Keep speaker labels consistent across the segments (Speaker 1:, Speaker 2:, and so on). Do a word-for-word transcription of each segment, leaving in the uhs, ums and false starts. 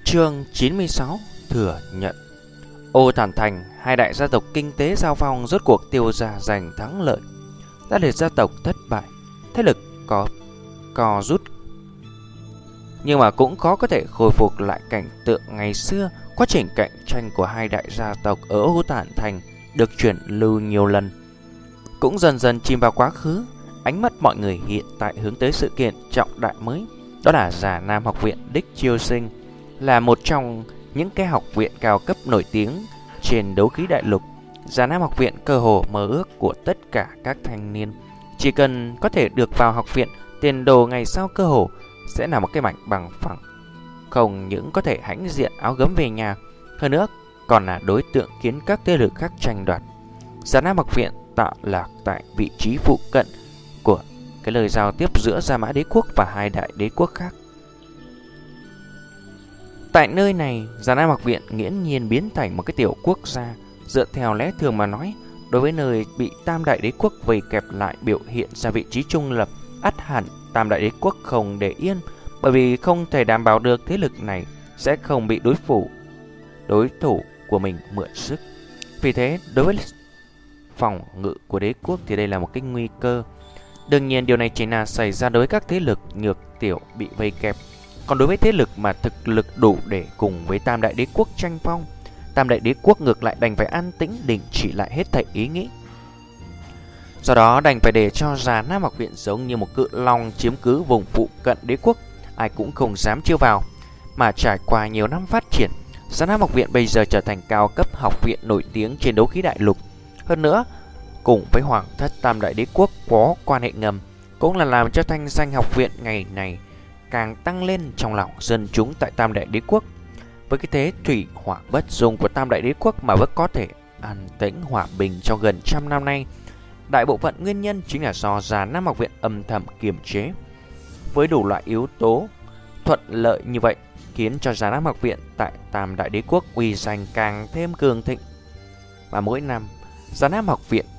Speaker 1: Chương chín mươi sáu thừa nhận. Ô Thản Thành, hai đại gia tộc kinh tế giao phong rốt cuộc Tiêu gia giành thắng lợi. Đã liệt gia tộc thất bại, thế lực có co rút, nhưng mà cũng khó có thể khôi phục lại cảnh tượng ngày xưa. Quá trình cạnh tranh của hai đại gia tộc ở Ô Thản Thành được chuyển lưu nhiều lần, cũng dần dần chìm vào quá khứ. Ánh mắt mọi người hiện tại hướng tới sự kiện trọng đại mới, đó là Già Nam học viện Đích Chiêu Sinh, là một trong những cái học viện cao cấp nổi tiếng trên đấu khí đại lục. Già Nam học viện cơ hồ mơ ước của tất cả các thanh niên. Chỉ cần có thể được vào học viện, tiền đồ ngày sau cơ hồ sẽ là một cái mảnh bằng phẳng, không những có thể hãnh diện áo gấm về nhà, hơn nữa còn là đối tượng khiến các thế lực khác tranh đoạt. Già Nam học viện tọa lạc tại vị trí phụ cận của cái lời giao tiếp giữa Gia Mã Đế quốc và hai đại đế quốc khác. Tại nơi này, Già Nam học viện nghiễm nhiên biến thành một cái tiểu quốc gia. Dựa theo lẽ thường mà nói, đối với nơi bị Tam đại đế quốc vây kẹp lại biểu hiện ra vị trí trung lập, ắt hẳn Tam đại đế quốc không để yên, bởi vì không thể đảm bảo được thế lực này sẽ không bị đối phủ đối thủ của mình mượn sức. Vì thế, đối với phòng ngự của đế quốc thì đây là một cái nguy cơ. Đương nhiên điều này chỉ là xảy ra đối với các thế lực nhược tiểu bị vây kẹp. Còn đối với thế lực mà thực lực đủ để cùng với Tam đại đế quốc tranh phong, Tam đại đế quốc ngược lại đành phải an tĩnh đình chỉ lại hết thảy ý nghĩ. Do đó đành phải để cho Già Nam học viện giống như một cự long chiếm cứ vùng phụ cận đế quốc, ai cũng không dám chiêu vào. Mà trải qua nhiều năm phát triển, Già Nam học viện bây giờ trở thành cao cấp học viện nổi tiếng trên đấu khí đại lục. Hơn nữa, cùng với hoàng thất Tam đại đế quốc có quan hệ ngầm, cũng là làm cho thanh danh học viện ngày này càng tăng lên trong lòng dân chúng tại Tam đại đế quốc. Với cái thế thủy hỏa bất dung của Tam đại đế quốc mà vẫn có thể an tĩnh hòa bình trong gần trăm năm nay, đại bộ phận nguyên nhân chính là do Già Nam học viện âm thầm kiềm chế. Với đủ loại yếu tố thuận lợi như vậy, khiến cho Già Nam học viện tại Tam đại đế quốc uy danh càng thêm cường thịnh. Và mỗi năm, Già Nam học viện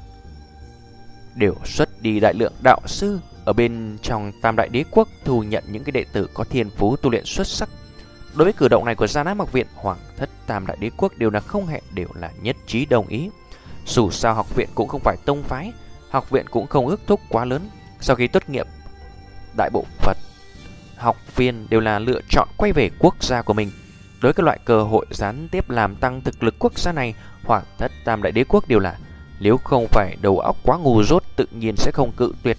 Speaker 1: đều xuất đi đại lượng đạo sư ở bên trong Tam đại đế quốc, thu nhận những cái đệ tử có thiên phú tu luyện xuất sắc. Đối với cử động này của Già Nam học viện, hoàng thất Tam đại đế quốc đều là không hẹn đều là nhất trí đồng ý. Dù sao học viện cũng không phải tông phái, học viện cũng không ước thúc quá lớn. Sau khi tốt nghiệp, đại bộ phận học viên đều là lựa chọn quay về quốc gia của mình. Đối với các loại cơ hội gián tiếp làm tăng thực lực quốc gia này, hoàng thất Tam đại đế quốc đều là nếu không phải đầu óc quá ngu dốt tự nhiên sẽ không cự tuyệt.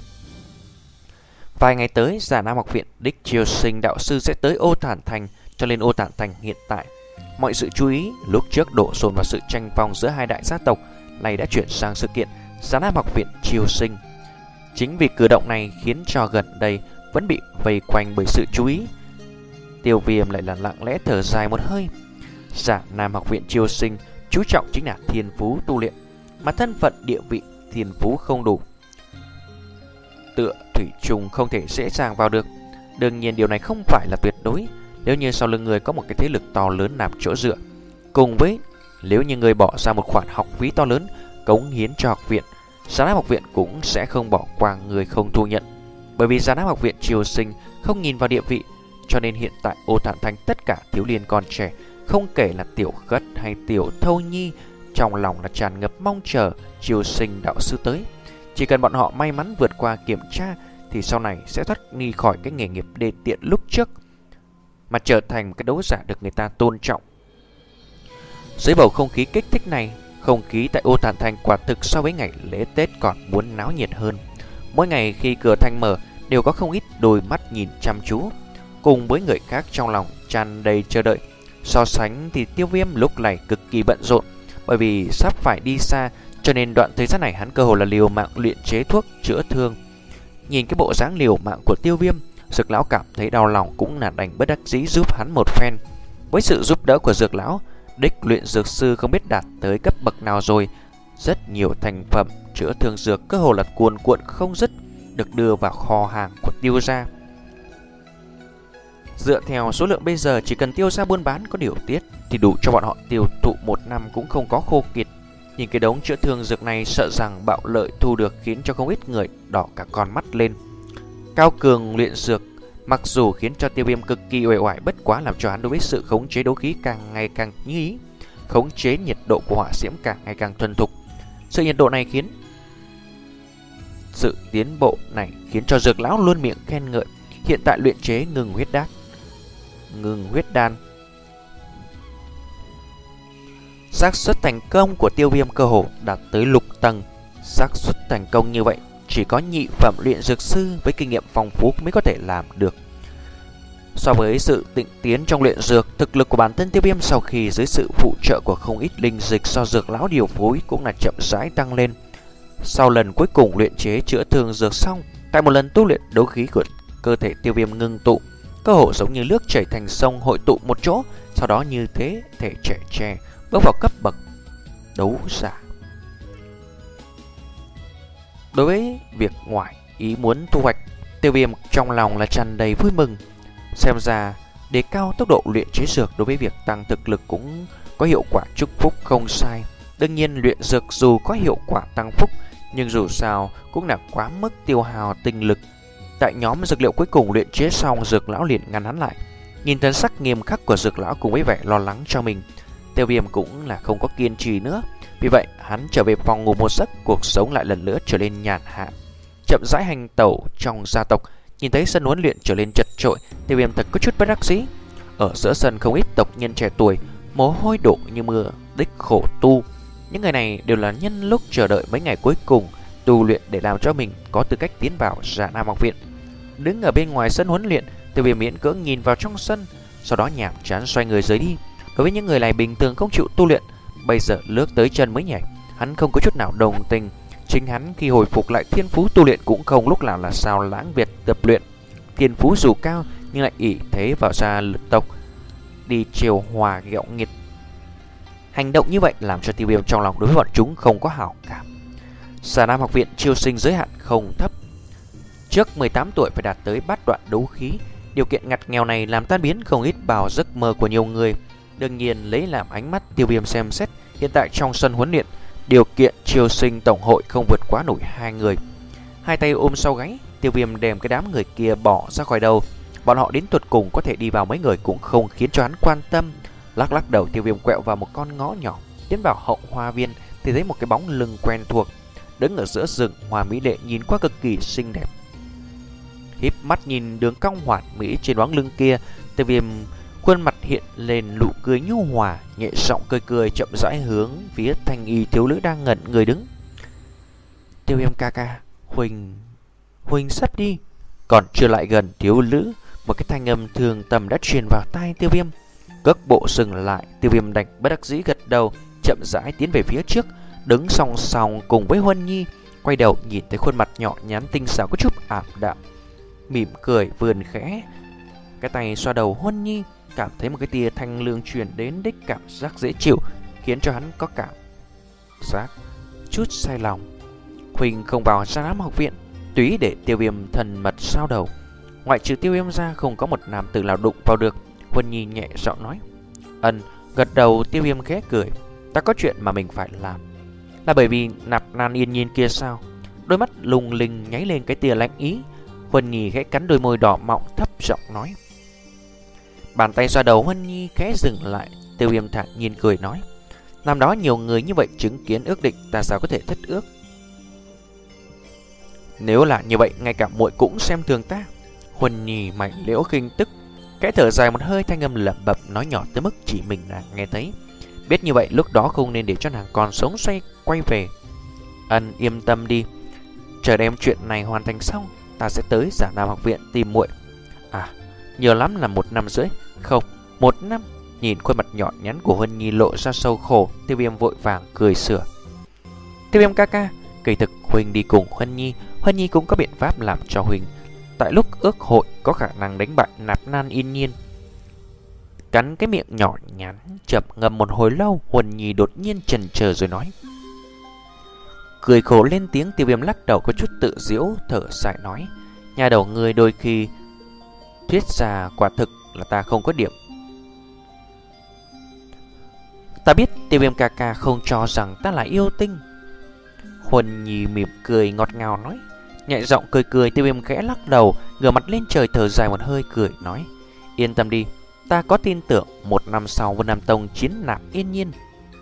Speaker 1: Vài ngày tới, Già Nam học viện Đích Chiêu Sinh đạo sư sẽ tới Ô Thản Thành, cho nên Ô Thản Thành hiện tại mọi sự chú ý lúc trước đổ dồn vào sự tranh phong giữa hai đại gia tộc này đã chuyển sang sự kiện Già Nam học viện Chiêu Sinh. Chính vì cử động này khiến cho gần đây vẫn bị vây quanh bởi sự chú ý. Tiêu Viêm lại là lặng lẽ thở dài một hơi. Già Nam học viện Chiêu Sinh chú trọng chính là thiên phú tu luyện, mà thân phận địa vị thiên phú không đủ, tựa thủy chung không thể dễ dàng vào được. Đương nhiên điều này không phải là tuyệt đối. Nếu như sau lưng người có một cái thế lực to lớn làm chỗ dựa, cùng với nếu như người bỏ ra một khoản học phí to lớn cống hiến cho học viện, Già Nam học viện cũng sẽ không bỏ qua người không thu nhận. Bởi vì Già Nam học viện Chiêu Sinh không nhìn vào địa vị, cho nên hiện tại Ô Thản Thành tất cả thiếu niên còn trẻ, không kể là Tiểu Khất hay Tiểu Thâu Nhi, trong lòng là tràn ngập mong chờ Chiêu Sinh đạo sư tới. Chỉ cần bọn họ may mắn vượt qua kiểm tra thì sau này sẽ thoát đi khỏi cái nghề nghiệp đê tiện lúc trước, mà trở thành một cái đấu giả được người ta tôn trọng. Dưới bầu không khí kích thích này, không khí tại Ô Thản Thành quả thực so với ngày lễ Tết còn muốn náo nhiệt hơn. Mỗi ngày khi cửa thành mở đều có không ít đôi mắt nhìn chăm chú, cùng với người khác trong lòng tràn đầy chờ đợi. So sánh thì Tiêu Viêm lúc này cực kỳ bận rộn, bởi vì sắp phải đi xa, cho nên đoạn thời gian này hắn cơ hồ là liều mạng luyện chế thuốc chữa thương. Nhìn cái bộ dáng liều mạng của Tiêu Viêm, Dược lão cảm thấy đau lòng, cũng là đành bất đắc dĩ giúp hắn một phen. Với sự giúp đỡ của Dược lão, đích luyện dược sư không biết đạt tới cấp bậc nào rồi. Rất nhiều thành phẩm chữa thương dược cơ hồ là cuồn cuộn không dứt, được đưa vào kho hàng của Tiêu gia. Dựa theo số lượng bây giờ, chỉ cần Tiêu gia buôn bán có điều tiết thì đủ cho bọn họ tiêu thụ một năm cũng không có khô kiệt. Nhìn cái đống chữa thương dược này, sợ rằng bạo lợi thu được khiến cho không ít người đỏ cả con mắt lên. Cao cường luyện dược Mặc dù khiến cho Tiêu Viêm cực kỳ uể oải, bất quá làm cho hắn đối với sự khống chế đấu khí càng ngày càng như ý, khống chế nhiệt độ của hỏa diễm càng ngày càng thuần thục. Sự nhiệt độ này khiến sự tiến bộ này khiến cho Dược lão luôn miệng khen ngợi. Hiện tại luyện chế ngừng huyết đan, ngừng huyết đan, xác suất thành công của Tiêu Viêm cơ hồ đạt tới lục tầng. Xác suất thành công như vậy chỉ có nhị phẩm luyện dược sư với kinh nghiệm phong phú mới có thể làm được. So với sự tịnh tiến trong luyện dược, thực lực của bản thân Tiêu Viêm sau khi dưới sự phụ trợ của không ít linh dịch do Dược lão điều phối cũng là chậm rãi tăng lên. Sau lần cuối cùng luyện chế chữa thương dược xong, tại một lần tu luyện, đấu khí của cơ thể Tiêu Viêm ngưng tụ, cơ hồ giống như nước chảy thành sông hội tụ một chỗ. Sau đó như thế thể trẻ tre bước vào cấp bậc đấu giả. Đối với việc ngoài ý muốn thu hoạch, Tiêu Viêm trong lòng là tràn đầy vui mừng. Xem ra đề cao tốc độ luyện chế dược đối với việc tăng thực lực cũng có hiệu quả chúc phúc không sai. Đương nhiên luyện dược dù có hiệu quả tăng phúc, nhưng dù sao cũng là quá mức tiêu hao tinh lực. Tại nhóm dược liệu cuối cùng luyện chế xong, Dược lão liền ngăn hắn lại. Nhìn thần sắc nghiêm khắc của Dược lão cùng với vẻ lo lắng cho mình, Tiêu Viêm cũng là không có kiên trì nữa. Vì vậy hắn trở về phòng ngủ một giấc, cuộc sống lại lần nữa trở nên nhàn hạ. Chậm rãi hành tẩu trong gia tộc, nhìn thấy sân huấn luyện trở nên chật chội, Tiêu Viêm thật có chút bất đắc dĩ. Ở giữa sân không ít tộc nhân trẻ tuổi, mồ hôi đổ như mưa, đích khổ tu. Những người này đều là nhân lúc chờ đợi mấy ngày cuối cùng tu luyện để làm cho mình có tư cách tiến vào Dạ Nam học viện. Đứng ở bên ngoài sân huấn luyện, Tiêu Viêm miễn cưỡng nhìn vào trong sân, sau đó nhàm chán xoay người rời đi. Đối với những người này bình thường không chịu tu luyện, bây giờ lướt tới chân mới nhảy, hắn không có chút nào đồng tình. Chính hắn khi hồi phục lại thiên phú tu luyện cũng không lúc nào là sao lãng việc tập luyện. Thiên phú dù cao nhưng lại ỷ thế vào gia lực tộc, đi chiều hòa ghẹo nghiệt. Hành động như vậy làm cho Tiêu Viêm trong lòng đối với bọn chúng không có hảo cảm. Dạ Nam học viện chiêu sinh giới hạn không thấp, trước mười tám tuổi phải đạt tới bát đoạn đấu khí. Điều kiện ngặt nghèo này làm tan biến không ít vào giấc mơ của nhiều người. Đương nhiên lấy làm ánh mắt Tiêu Viêm xem xét, hiện tại trong sân huấn luyện điều kiện chiêu sinh tổng hội không vượt quá nổi hai người. Hai tay ôm sau gáy, Tiêu Viêm đem cái đám người kia bỏ ra khỏi đầu. Bọn họ đến tuột cùng có thể đi vào mấy người cũng không khiến cho hắn quan tâm. Lắc lắc đầu, Tiêu Viêm quẹo vào một con ngõ nhỏ, tiến vào hậu hoa viên thì thấy một cái bóng lưng quen thuộc đứng ở giữa rừng hoa mỹ lệ, nhìn qua cực kỳ xinh đẹp. Híp mắt nhìn đường cong hoàn mỹ trên bóng lưng kia, Tiêu Viêm khuôn mặt hiện lên nụ cười nhu hòa, nhẹ giọng cười cười chậm rãi hướng phía thanh y thiếu nữ đang ngẩn người đứng. Tiêu Viêm ca ca, Huỳnh Huỳnh sắp đi. Còn chưa lại gần thiếu nữ, một cái thanh âm thường tầm đã truyền vào tai Tiêu Viêm. Cước bộ dừng lại, Tiêu Viêm đành bất đắc dĩ gật đầu, chậm rãi tiến về phía trước, đứng song song cùng với Huân Nhi. Quay đầu nhìn thấy khuôn mặt nhỏ nhắn tinh xảo có chút ảm đạm, mỉm cười vườn khẽ cái tay xoa đầu Huân Nhi, cảm thấy một cái tia thanh lương truyền đến đích cảm giác dễ chịu, khiến cho hắn có cảm giác chút say lòng. Huỳnh không vào Dạ Nam học viện, tùy để Tiêu Viêm thần mật sao đầu. Ngoại trừ Tiêu Viêm ra không có một nam tử nào đụng vào được. Huân Nhi nhẹ giọng nói. Ân, gật đầu. Tiêu Viêm khẽ cười. Ta có chuyện mà mình phải làm. Là bởi vì Nạp Nan Yên Nhiên kia sao? Đôi mắt lung linh nháy lên cái tia lạnh ý. Huân Nhi khẽ cắn đôi môi đỏ mọng, thấp giọng nói. Bàn tay xoa đầu Huân Nhi khẽ dừng lại. Tiêu Viêm thản nhiên cười nói. Năm đó nhiều người như vậy chứng kiến ước định, ta sao có thể thất ước? Nếu là như vậy, ngay cả muội cũng xem thường ta. Huân Nhi mày liễu khinh tức, cái thở dài một hơi, thanh âm lẩm bẩm nói nhỏ tới mức chỉ mình nàng nghe thấy. Biết như vậy lúc đó không nên để cho nàng còn sống xoay quay về. Ân, yên tâm đi, chờ đem chuyện này hoàn thành xong, ta sẽ tới Dạ Nam học viện tìm muội. À, nhiều lắm là một năm rưỡi. Không, một năm. Nhìn khuôn mặt nhỏ nhắn của Huân Nhi lộ ra sâu khổ, Tiêu Viêm vội vàng cười sửa. Tiêu Viêm ca ca, kỳ thực Huỳnh đi cùng Huân Nhi, Huân Nhi cũng có biện pháp làm cho Huỳnh tại lúc ước hội có khả năng đánh bại Nạp Nan Yên Nhiên. Cắn cái miệng nhỏ nhắn, chậm ngầm một hồi lâu, Huân Nhi đột nhiên chần chờ rồi nói. Cười khổ lên tiếng. Tiêu Viêm lắc đầu có chút tự giễu, thở dài nói. Nhà đầu người đôi khi thuyết ra quả thực là ta không có điểm. Ta biết Tiêu Viêm ca ca không cho rằng ta là yêu tinh. Huân Nhi mỉm cười ngọt ngào nói. Nhẹ giọng cười cười, Tiêu Viêm khẽ lắc đầu, ngửa mặt lên trời thở dài một hơi cười nói: yên tâm đi, ta có tin tưởng một năm sau Vân Nam Tông chiến nạp yên nhiên.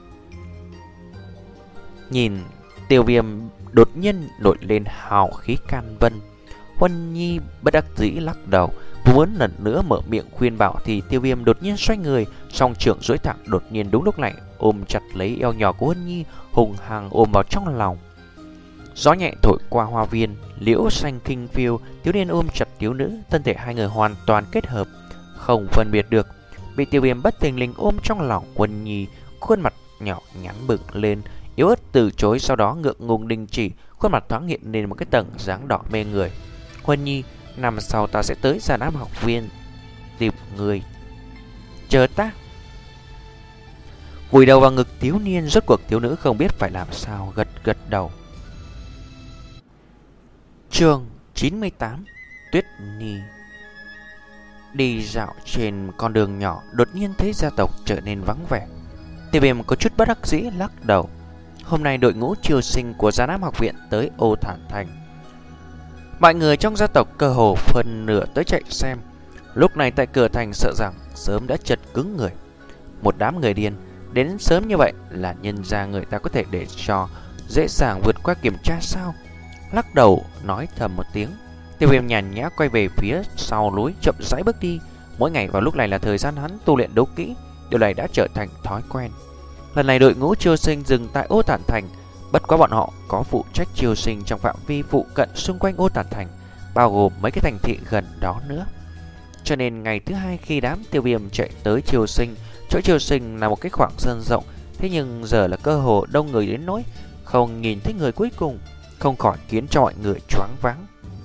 Speaker 1: Nhìn Tiêu Viêm đột nhiên nổi lên hào khí can vân, Huân Nhi bất đắc dĩ lắc đầu, muốn lần nữa mở miệng khuyên bảo thì Tiêu Viêm đột nhiên xoay người, song trưởng duỗi thẳng đột nhiên đúng lúc này ôm chặt lấy eo nhỏ của Huân Nhi, hùng hăng ôm vào trong lòng. Gió nhẹ thổi qua hoa viên, liễu xanh kinh phiêu, thiếu niên ôm chặt thiếu nữ, thân thể hai người hoàn toàn kết hợp, không phân biệt được. Bị Tiêu Viêm bất thình lình ôm trong lòng, Huân Nhi khuôn mặt nhỏ nhắn bừng lên, yếu ớt từ chối, sau đó ngượng ngùng đình chỉ, khuôn mặt thoáng hiện lên một cái tầng dáng đỏ mê người. Huân Nhi, năm sau ta sẽ tới Già Nam học viên tìm người, chờ ta. Vùi đầu vào ngực thiếu niên, rốt cuộc thiếu nữ không biết phải làm sao, gật gật đầu. Chương chín mươi tám. Tuyết Nhi. Đi dạo trên con đường nhỏ, đột nhiên thấy gia tộc trở nên vắng vẻ. Tiêu Viêm có chút bất đắc dĩ lắc đầu. Hôm nay đội ngũ chiêu sinh của Già Nam học viện tới Ô Thản Thành. Mọi người trong gia tộc cơ hồ phần nửa tới chạy xem. Lúc này tại cửa thành sợ rằng sớm đã chật cứng người. Một đám người điên đến sớm như vậy là nhân ra người ta có thể để cho dễ dàng vượt qua kiểm tra sao? Lắc đầu nói thầm một tiếng, Tiêu Viêm nhàn nhã quay về phía sau núi, chậm rãi bước đi. Mỗi ngày vào lúc này là thời gian hắn tu luyện đấu kỹ, điều này đã trở thành thói quen. Lần này đội ngũ chiêu sinh dừng tại Ô Thản Thành, bất quá bọn họ có phụ trách chiêu sinh trong phạm vi phụ cận xung quanh Ô Thản Thành, bao gồm mấy cái thành thị gần đó nữa. Cho nên ngày thứ hai khi đám Tiêu Viêm chạy tới chiêu sinh, chỗ chiêu sinh là một cái khoảng sân rộng, thế nhưng giờ là cơ hồ đông người đến nỗi không nhìn thấy người cuối cùng, không khỏi khiến cho mọi người choáng váng.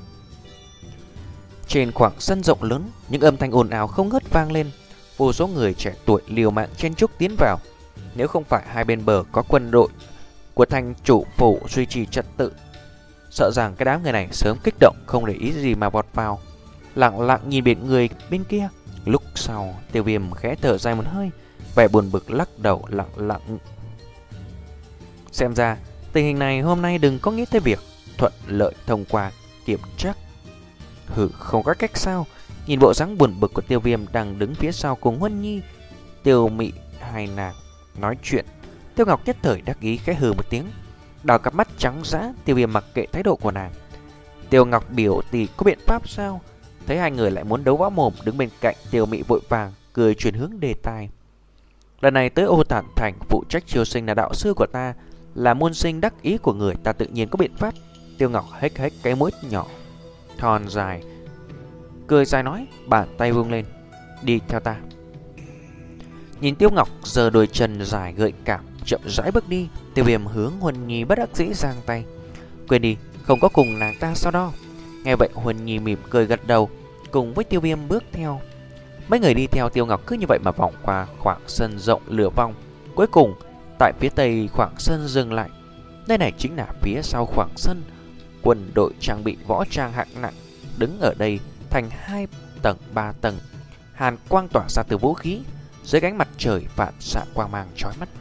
Speaker 1: Trên khoảng sân rộng lớn, những âm thanh ồn ào không ngớt vang lên, vô số người trẻ tuổi liều mạng chen chúc tiến vào. Nếu không phải hai bên bờ có quân đội của thành chủ phủ duy trì trật tự, sợ rằng cái đám người này sớm kích động không để ý gì mà vọt vào, lặng lặng nhìn biển người bên kia. Lúc sau, Tiêu Viêm khẽ thở dài một hơi, vẻ buồn bực lắc đầu lặng lặng. Xem ra tình hình này hôm nay đừng có nghĩ tới việc thuận lợi thông qua kiểm tra. Hừ, không có cách sao? Nhìn bộ dáng buồn bực của Tiêu Viêm đang đứng phía sau cùng Huân Nhi, Tiêu Mị hai nàng nói chuyện, Tiêu Ngọc nhất thời đắc ý khẽ hừ một tiếng, đào cặp mắt trắng dã. Tiêu Viêm mặc kệ thái độ của nàng. Tiêu Ngọc biểu tỷ có biện pháp sao? Thấy hai người lại muốn đấu võ mồm, đứng bên cạnh Tiêu Mị vội vàng cười chuyển hướng đề tài. Lần này tới Ô Thản Thành, phụ trách chiêu sinh là đạo sư của ta, là môn sinh đắc ý của người, ta tự nhiên có biện pháp. Tiêu Ngọc hếch hếch cái mũi nhỏ thon dài, cười dài nói, bàn tay vung lên, đi theo ta. Nhìn Tiêu Ngọc giơ đôi chân dài gợi cảm chậm rãi bước đi, Tiêu Viêm hướng Huân Nhi bất đắc dĩ giang tay, quên đi, không có cùng nàng ta so đo. Nghe vậy Huân Nhi mỉm cười gật đầu, cùng với Tiêu Viêm bước theo. Mấy người đi theo Tiêu Ngọc cứ như vậy mà vòng qua khoảng sân rộng lửa vòng, cuối cùng tại phía tây khoảng sân dừng lại. Nơi này chính là phía sau khoảng sân, quân đội trang bị võ trang hạng nặng đứng ở đây thành hai tầng ba tầng, hàn quang tỏa ra từ vũ khí, dưới ánh mặt trời phản xạ quang mang chói mắt.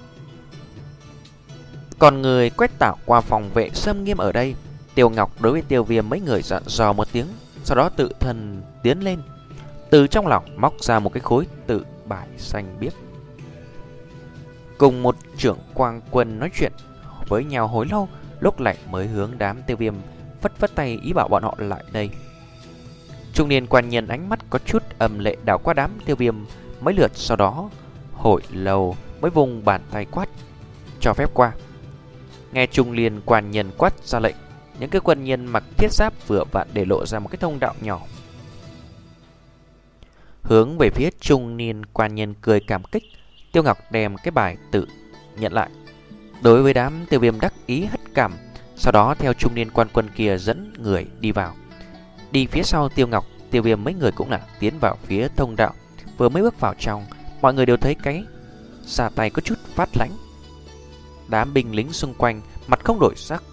Speaker 1: Còn người quét tảo qua phòng vệ xâm nghiêm ở đây. Tiêu Ngọc đối với Tiêu Viêm mấy người dặn dò một tiếng, sau đó tự thân tiến lên, từ trong lòng móc ra một cái khối tự bài xanh biếc, cùng một trưởng quang quân nói chuyện với nhau hồi lâu, lúc này mới hướng đám Tiêu Viêm phất phất tay ý bảo bọn họ lại đây. Trung niên quan nhân ánh mắt có chút âm lệ đảo qua đám Tiêu Viêm mấy lượt, sau đó hồi lâu mới vùng bàn tay quát, cho phép qua. Nghe trung niên quan nhân quát ra lệnh, những cái quân nhân mặc thiết giáp vừa vặn để lộ ra một cái thông đạo nhỏ, hướng về phía trung niên quan nhân cười cảm kích. Tiêu Ngọc đem cái bài tự nhận lại, đối với đám Tiêu Viêm đắc ý hất cằm, sau đó theo trung niên quan quân kia dẫn người đi vào. Đi phía sau Tiêu Ngọc, Tiêu Viêm mấy người cũng là tiến vào phía thông đạo. Vừa mới bước vào trong, mọi người đều thấy cái xà tay có chút phát lãnh. Đám binh lính xung quanh mặt không đổi sắc,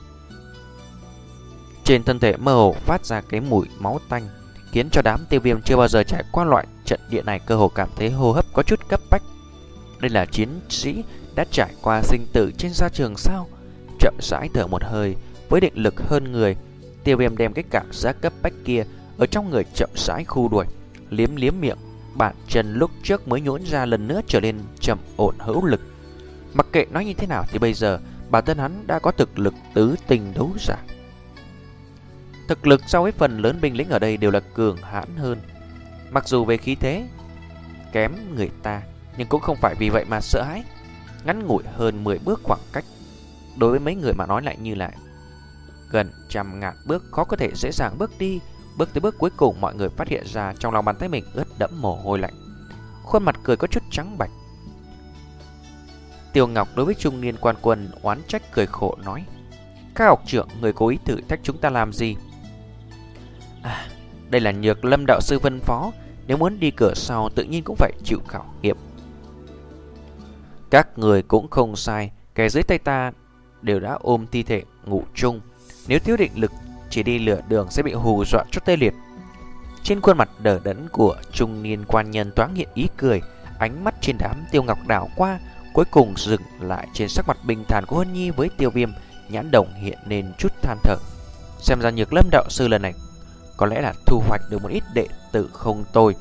Speaker 1: trên thân thể mơ hồ phát ra cái mùi máu tanh, khiến cho đám Tiêu Viêm chưa bao giờ trải qua loại trận địa này cơ hồ cảm thấy hô hấp có chút cấp bách. Đây là chiến sĩ đã trải qua sinh tử trên sa trường sao? Chậm rãi thở một hơi, với định lực hơn người, Tiêu Viêm đem cái cảm giác cấp bách kia ở trong người chậm rãi khu đuổi, liếm liếm miệng, bàn chân lúc trước mới nhũn ra lần nữa trở nên trầm ổn hữu lực. Mặc kệ nói như thế nào thì bây giờ bản thân hắn đã có thực lực tứ tinh đấu giả. Thực lực so với phần lớn binh lính ở đây đều là cường hãn hơn. Mặc dù về khí thế kém người ta, nhưng cũng không phải vì vậy mà sợ hãi. Ngắn ngủi hơn mười bước khoảng cách, đối với mấy người mà nói lại như là gần trăm ngàn bước, khó có thể dễ dàng bước đi. Bước tới bước cuối cùng, mọi người phát hiện ra trong lòng bàn tay mình ướt đẫm mồ hôi lạnh, khuôn mặt cười có chút trắng bạch. Tiêu Ngọc đối với trung niên quan quân oán trách cười khổ nói: "Các học trưởng, người cố ý thử thách chúng ta làm gì?" "À, đây là Nhược Lâm đạo sư phân phó, nếu muốn đi cửa sau tự nhiên cũng phải chịu khảo nghiệm." "Các người cũng không sai, kẻ dưới tay ta đều đã ôm thi thể ngủ chung, nếu thiếu định lực chỉ đi lửa đường sẽ bị hù dọa cho tê liệt." Trên khuôn mặt đờ đẫn của trung niên quan nhân thoáng hiện ý cười, ánh mắt trên đám Tiêu Ngọc đảo qua, cuối cùng dừng lại trên sắc mặt bình thản của Huân Nhi với Tiêu Viêm, nhãn đồng hiện lên chút than thở. Xem ra Nhược Lâm đạo sư lần này có lẽ là thu hoạch được một ít đệ tử không tồi.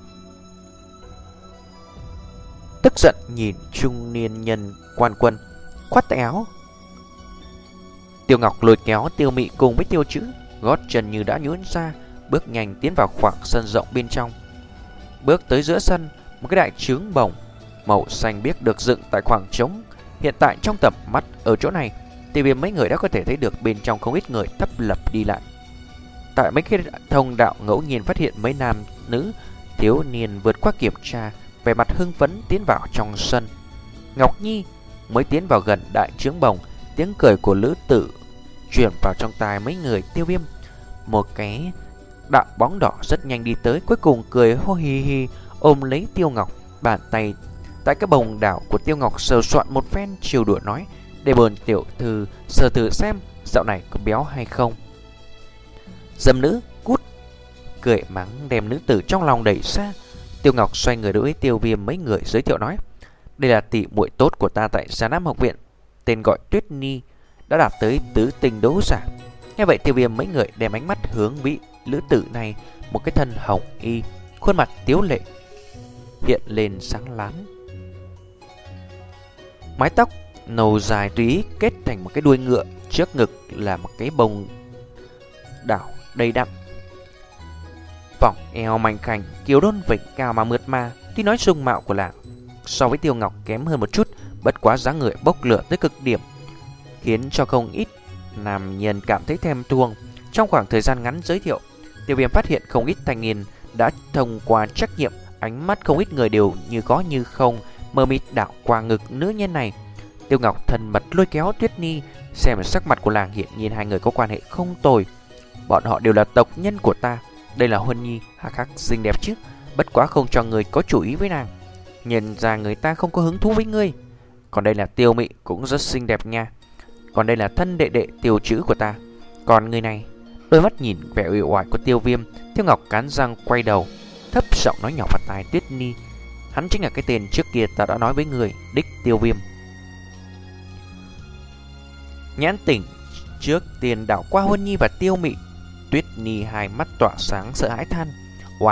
Speaker 1: Tức giận nhìn trung niên nhân quan quân, khoát tay áo. Tiêu Ngọc lôi kéo Tiêu Mị cùng với Tiêu Chữ, gót chân như đã nhũn ra, bước nhanh tiến vào khoảng sân rộng bên trong. Bước tới giữa sân, một cái đại trướng bồng màu xanh biếc được dựng tại khoảng trống. Hiện tại trong tầm mắt ở chỗ này, Tiêu Viêm mấy người đã có thể thấy được bên trong không ít người tấp lập đi lại. Tại mấy cái thông đạo ngẫu nhiên phát hiện mấy nam nữ thiếu niên vượt qua kiểm tra, vẻ mặt hưng phấn tiến vào trong sân. Ngọc Nhi mới tiến vào gần đại trướng bồng, tiếng cười của lữ tử truyền vào trong tai mấy người Tiêu Viêm. Một cái đạo bóng đỏ rất nhanh đi tới, cuối cùng cười hô hì hì ôm lấy Tiêu Ngọc, bàn tay tại cái bồng đảo của Tiêu Ngọc sờ soạn một phen, chiều đùa nói: "Để bồn tiểu thư sờ thử xem dạo này có béo hay không." "Dâm nữ, cút!" Cười mắng đem nữ tử trong lòng đẩy xa. Tiêu Ngọc xoay người đối với Tiêu Viêm mấy người giới thiệu nói: "Đây là tỷ muội tốt của ta tại Già Nam học viện, tên gọi Tuyết Ni, đã đạt tới tứ tinh đấu giả." Nghe vậy Tiêu Viêm mấy người đem ánh mắt hướng vị lữ tử này, một cái thân hồng y, khuôn mặt tiếu lệ hiện lên sáng láng, mái tóc nâu dài tùy ý kết thành một cái đuôi ngựa, trước ngực là một cái bông đảo đầy đặn, vòng eo mảnh khảnh, kiều đôn vểnh cao mà mượt mà. Tuy nói dung mạo của nàng so với Tiêu Ngọc kém hơn một chút, bất quá dáng người bốc lửa tới cực điểm, khiến cho không ít nam nhân cảm thấy thèm thuồng. Trong khoảng thời gian ngắn giới thiệu, Tiêu Viêm phát hiện không ít thanh niên đã thông qua trắc nghiệm, ánh mắt không ít người đều như có như không, mờ mịt đảo qua ngực nữ nhân này. Tiêu Ngọc thân mật lôi kéo Tuyết Ni, xem sắc mặt của làng hiện nhiên hai người có quan hệ không tồi. Bọn họ đều là tộc nhân của ta. Đây là Huân Nhi, hắc hắc xinh đẹp chứ, bất quá không cho người có chủ ý với nàng, nhìn ra người ta không có hứng thú với ngươi. Còn đây là Tiêu Mị, cũng rất xinh đẹp nha. Còn đây là thân đệ đệ Tiêu Chữ của ta. Còn người này, đôi mắt nhìn vẻ uể oải của Tiêu Viêm. Tiêu Ngọc cắn răng quay đầu, thấp giọng nói nhỏ vào tai Tuyết Ni: "Hắn chính là cái tên trước kia ta đã nói với người, đích Tiêu Viêm." Nhãn tỉnh trước tiền đảo qua Huân Nhi và Tiêu Mị. Tuyết Ni hai mắt tỏa sáng sợ hãi than: "Wow,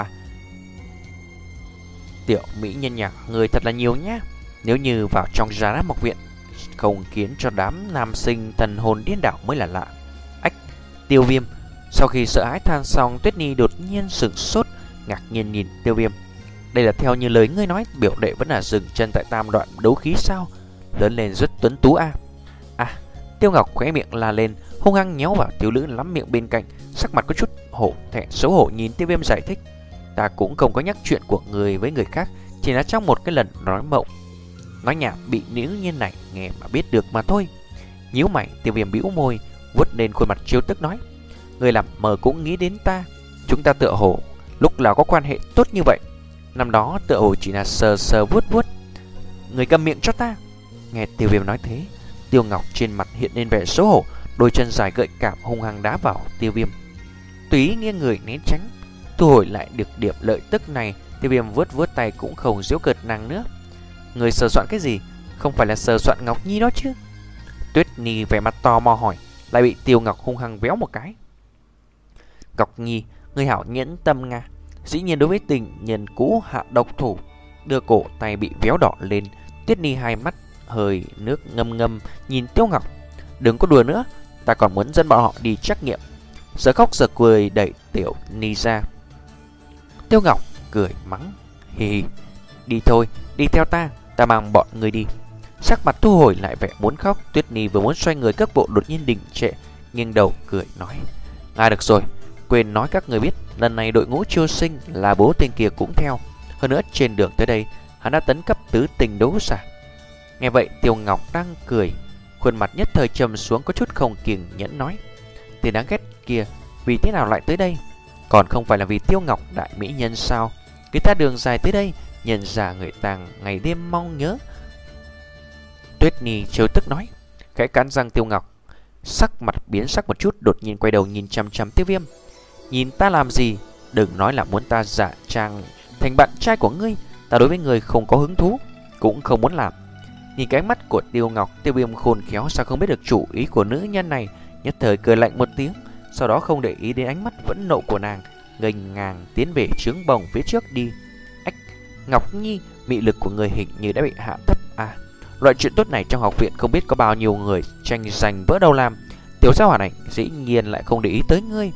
Speaker 1: tiểu mỹ nhân nhà người thật là nhiều nhá. Nếu như vào trong Già Nam học viện không khiến cho đám nam sinh thần hồn điên đảo mới là lạ." Ách! Tiêu Viêm sau khi sợ hãi than xong, Tuyết Ni đột nhiên sửng sốt, ngạc nhiên nhìn Tiêu Viêm: "Đây là theo như lời ngươi nói, biểu đệ vẫn là dừng chân tại tam đoạn đấu khí sao? Lớn lên rất tuấn tú a." À, Tiêu Ngọc khóe miệng la lên, hung hăng nhéo vào Tiêu Lữ lắm miệng bên cạnh, sắc mặt có chút hổ thẹn xấu hổ nhìn Tiêu Viêm giải thích: "Ta cũng không có nhắc chuyện của người với người khác, chỉ là trong một cái lần nói mộng, nói nhảm bị nữ nhân này nghe mà biết được mà thôi." Nhíu mày, Tiêu Viêm bĩu môi, vuốt lên khuôn mặt trêu tức nói: "Người làm mờ cũng nghĩ đến ta, chúng ta tựa hồ lúc nào có quan hệ tốt như vậy. Năm đó tựa hồ chỉ là sờ sờ vuốt vuốt. Người câm miệng cho ta." Nghe Tiêu Viêm nói thế, Tiêu Ngọc trên mặt hiện lên vẻ xấu hổ, đôi chân dài gợi cảm hung hăng đá vào Tiêu Viêm. Tùy ý nghiêng người né tránh, thu hồi lại được điểm lợi tức này. Tiêu Viêm vuốt vuốt tay cũng không giễu cợt nàng nữa: "Người sờ soạn cái gì? Không phải là sờ soạn Ngọc Nhi đó chứ?" Tuyết Ni vẻ mặt tò mò hỏi, lại bị Tiêu Ngọc hung hăng véo một cái. Ngọc Nhi, người hảo nhẫn tâm nga, dĩ nhiên đối với tình nhân cũ hạ độc thủ. Đưa cổ tay bị véo đỏ lên. Tuyết Ni hai mắt hơi nước ngâm ngâm nhìn Tiêu Ngọc. Đừng có đùa nữa, ta còn muốn dẫn bọn họ đi trắc nghiệm. Giờ khóc giờ cười đẩy Tiểu Ni ra. Tiêu Ngọc cười mắng, hì hì, đi thôi, đi theo ta, ta mang bọn người đi. Sắc mặt thu hồi lại vẻ muốn khóc. Tuyết Ni vừa muốn xoay người cất bộ đột nhiên đình trệ, nghiêng đầu cười nói, à được rồi, quên nói các người biết, lần này đội ngũ chiêu sinh là bố tên kia cũng theo. Hơn nữa trên đường tới đây hắn đã tấn cấp tứ tình đấu giả. Nghe vậy Tiêu Ngọc đang cười, khuôn mặt nhất thời trầm xuống, có chút không kiềng nhẫn nói, tên đáng ghét kia vì thế nào lại tới đây? Còn không phải là vì Tiêu Ngọc đại mỹ nhân sao? Người ta đường dài tới đây, nhận ra người ta ngày đêm mong nhớ. Tuyết Ni trêu tức nói. Khẽ cắn răng Tiêu Ngọc sắc mặt biến sắc một chút, đột nhiên quay đầu nhìn chăm chăm Tiêu Viêm. Nhìn ta làm gì? Đừng nói là muốn ta giả trang thành bạn trai của ngươi. Ta đối với người không có hứng thú, cũng không muốn làm. Nhìn cái ánh mắt của Tiêu Ngọc, Tiêu Viêm khôn khéo sao không biết được chủ ý của nữ nhân này, nhất thời cười lạnh một tiếng, sau đó không để ý đến ánh mắt vẫn nộ của nàng, nghênh ngang tiến về trướng bồng phía trước đi. Ách, Ngọc Nhi, mị lực của người hình như đã bị hạ thấp à? Loại chuyện tốt này trong học viện không biết có bao nhiêu người tranh giành vỡ đầu làm. Tiểu gia hỏa này dĩ nhiên lại không để ý tới ngươi.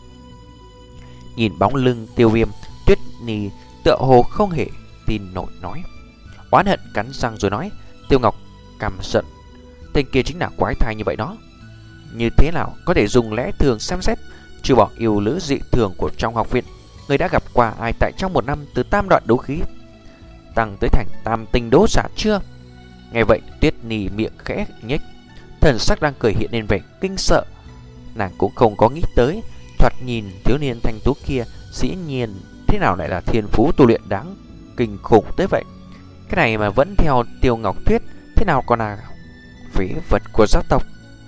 Speaker 1: Nhìn bóng lưng Tiêu Viêm, Tuyết Ni tựa hồ không hề tin nổi nói, oán hận cắn răng rồi nói, Tiêu Ngọc căm giận, tên kia chính là quái thai như vậy đó. Như thế nào có thể dùng lẽ thường xem xét? Trừ bỏ yêu nữ dị thường của trong học viện, người đã gặp qua ai tại trong một năm từ tam đoạn đấu khí tăng tới thành tam tinh đấu giả chưa? Nghe vậy Tuyết Ni miệng khẽ nhếch, thần sắc đang cười hiện lên vẻ kinh sợ. Nàng cũng không có nghĩ tới, thoạt nhìn thiếu niên thanh tú kia dĩ nhiên thế nào lại là thiên phú tu luyện đáng kinh khủng tới vậy. Cái này mà vẫn theo Tiêu Ngọc thuyết, thế nào còn là phế vật của gia tộc.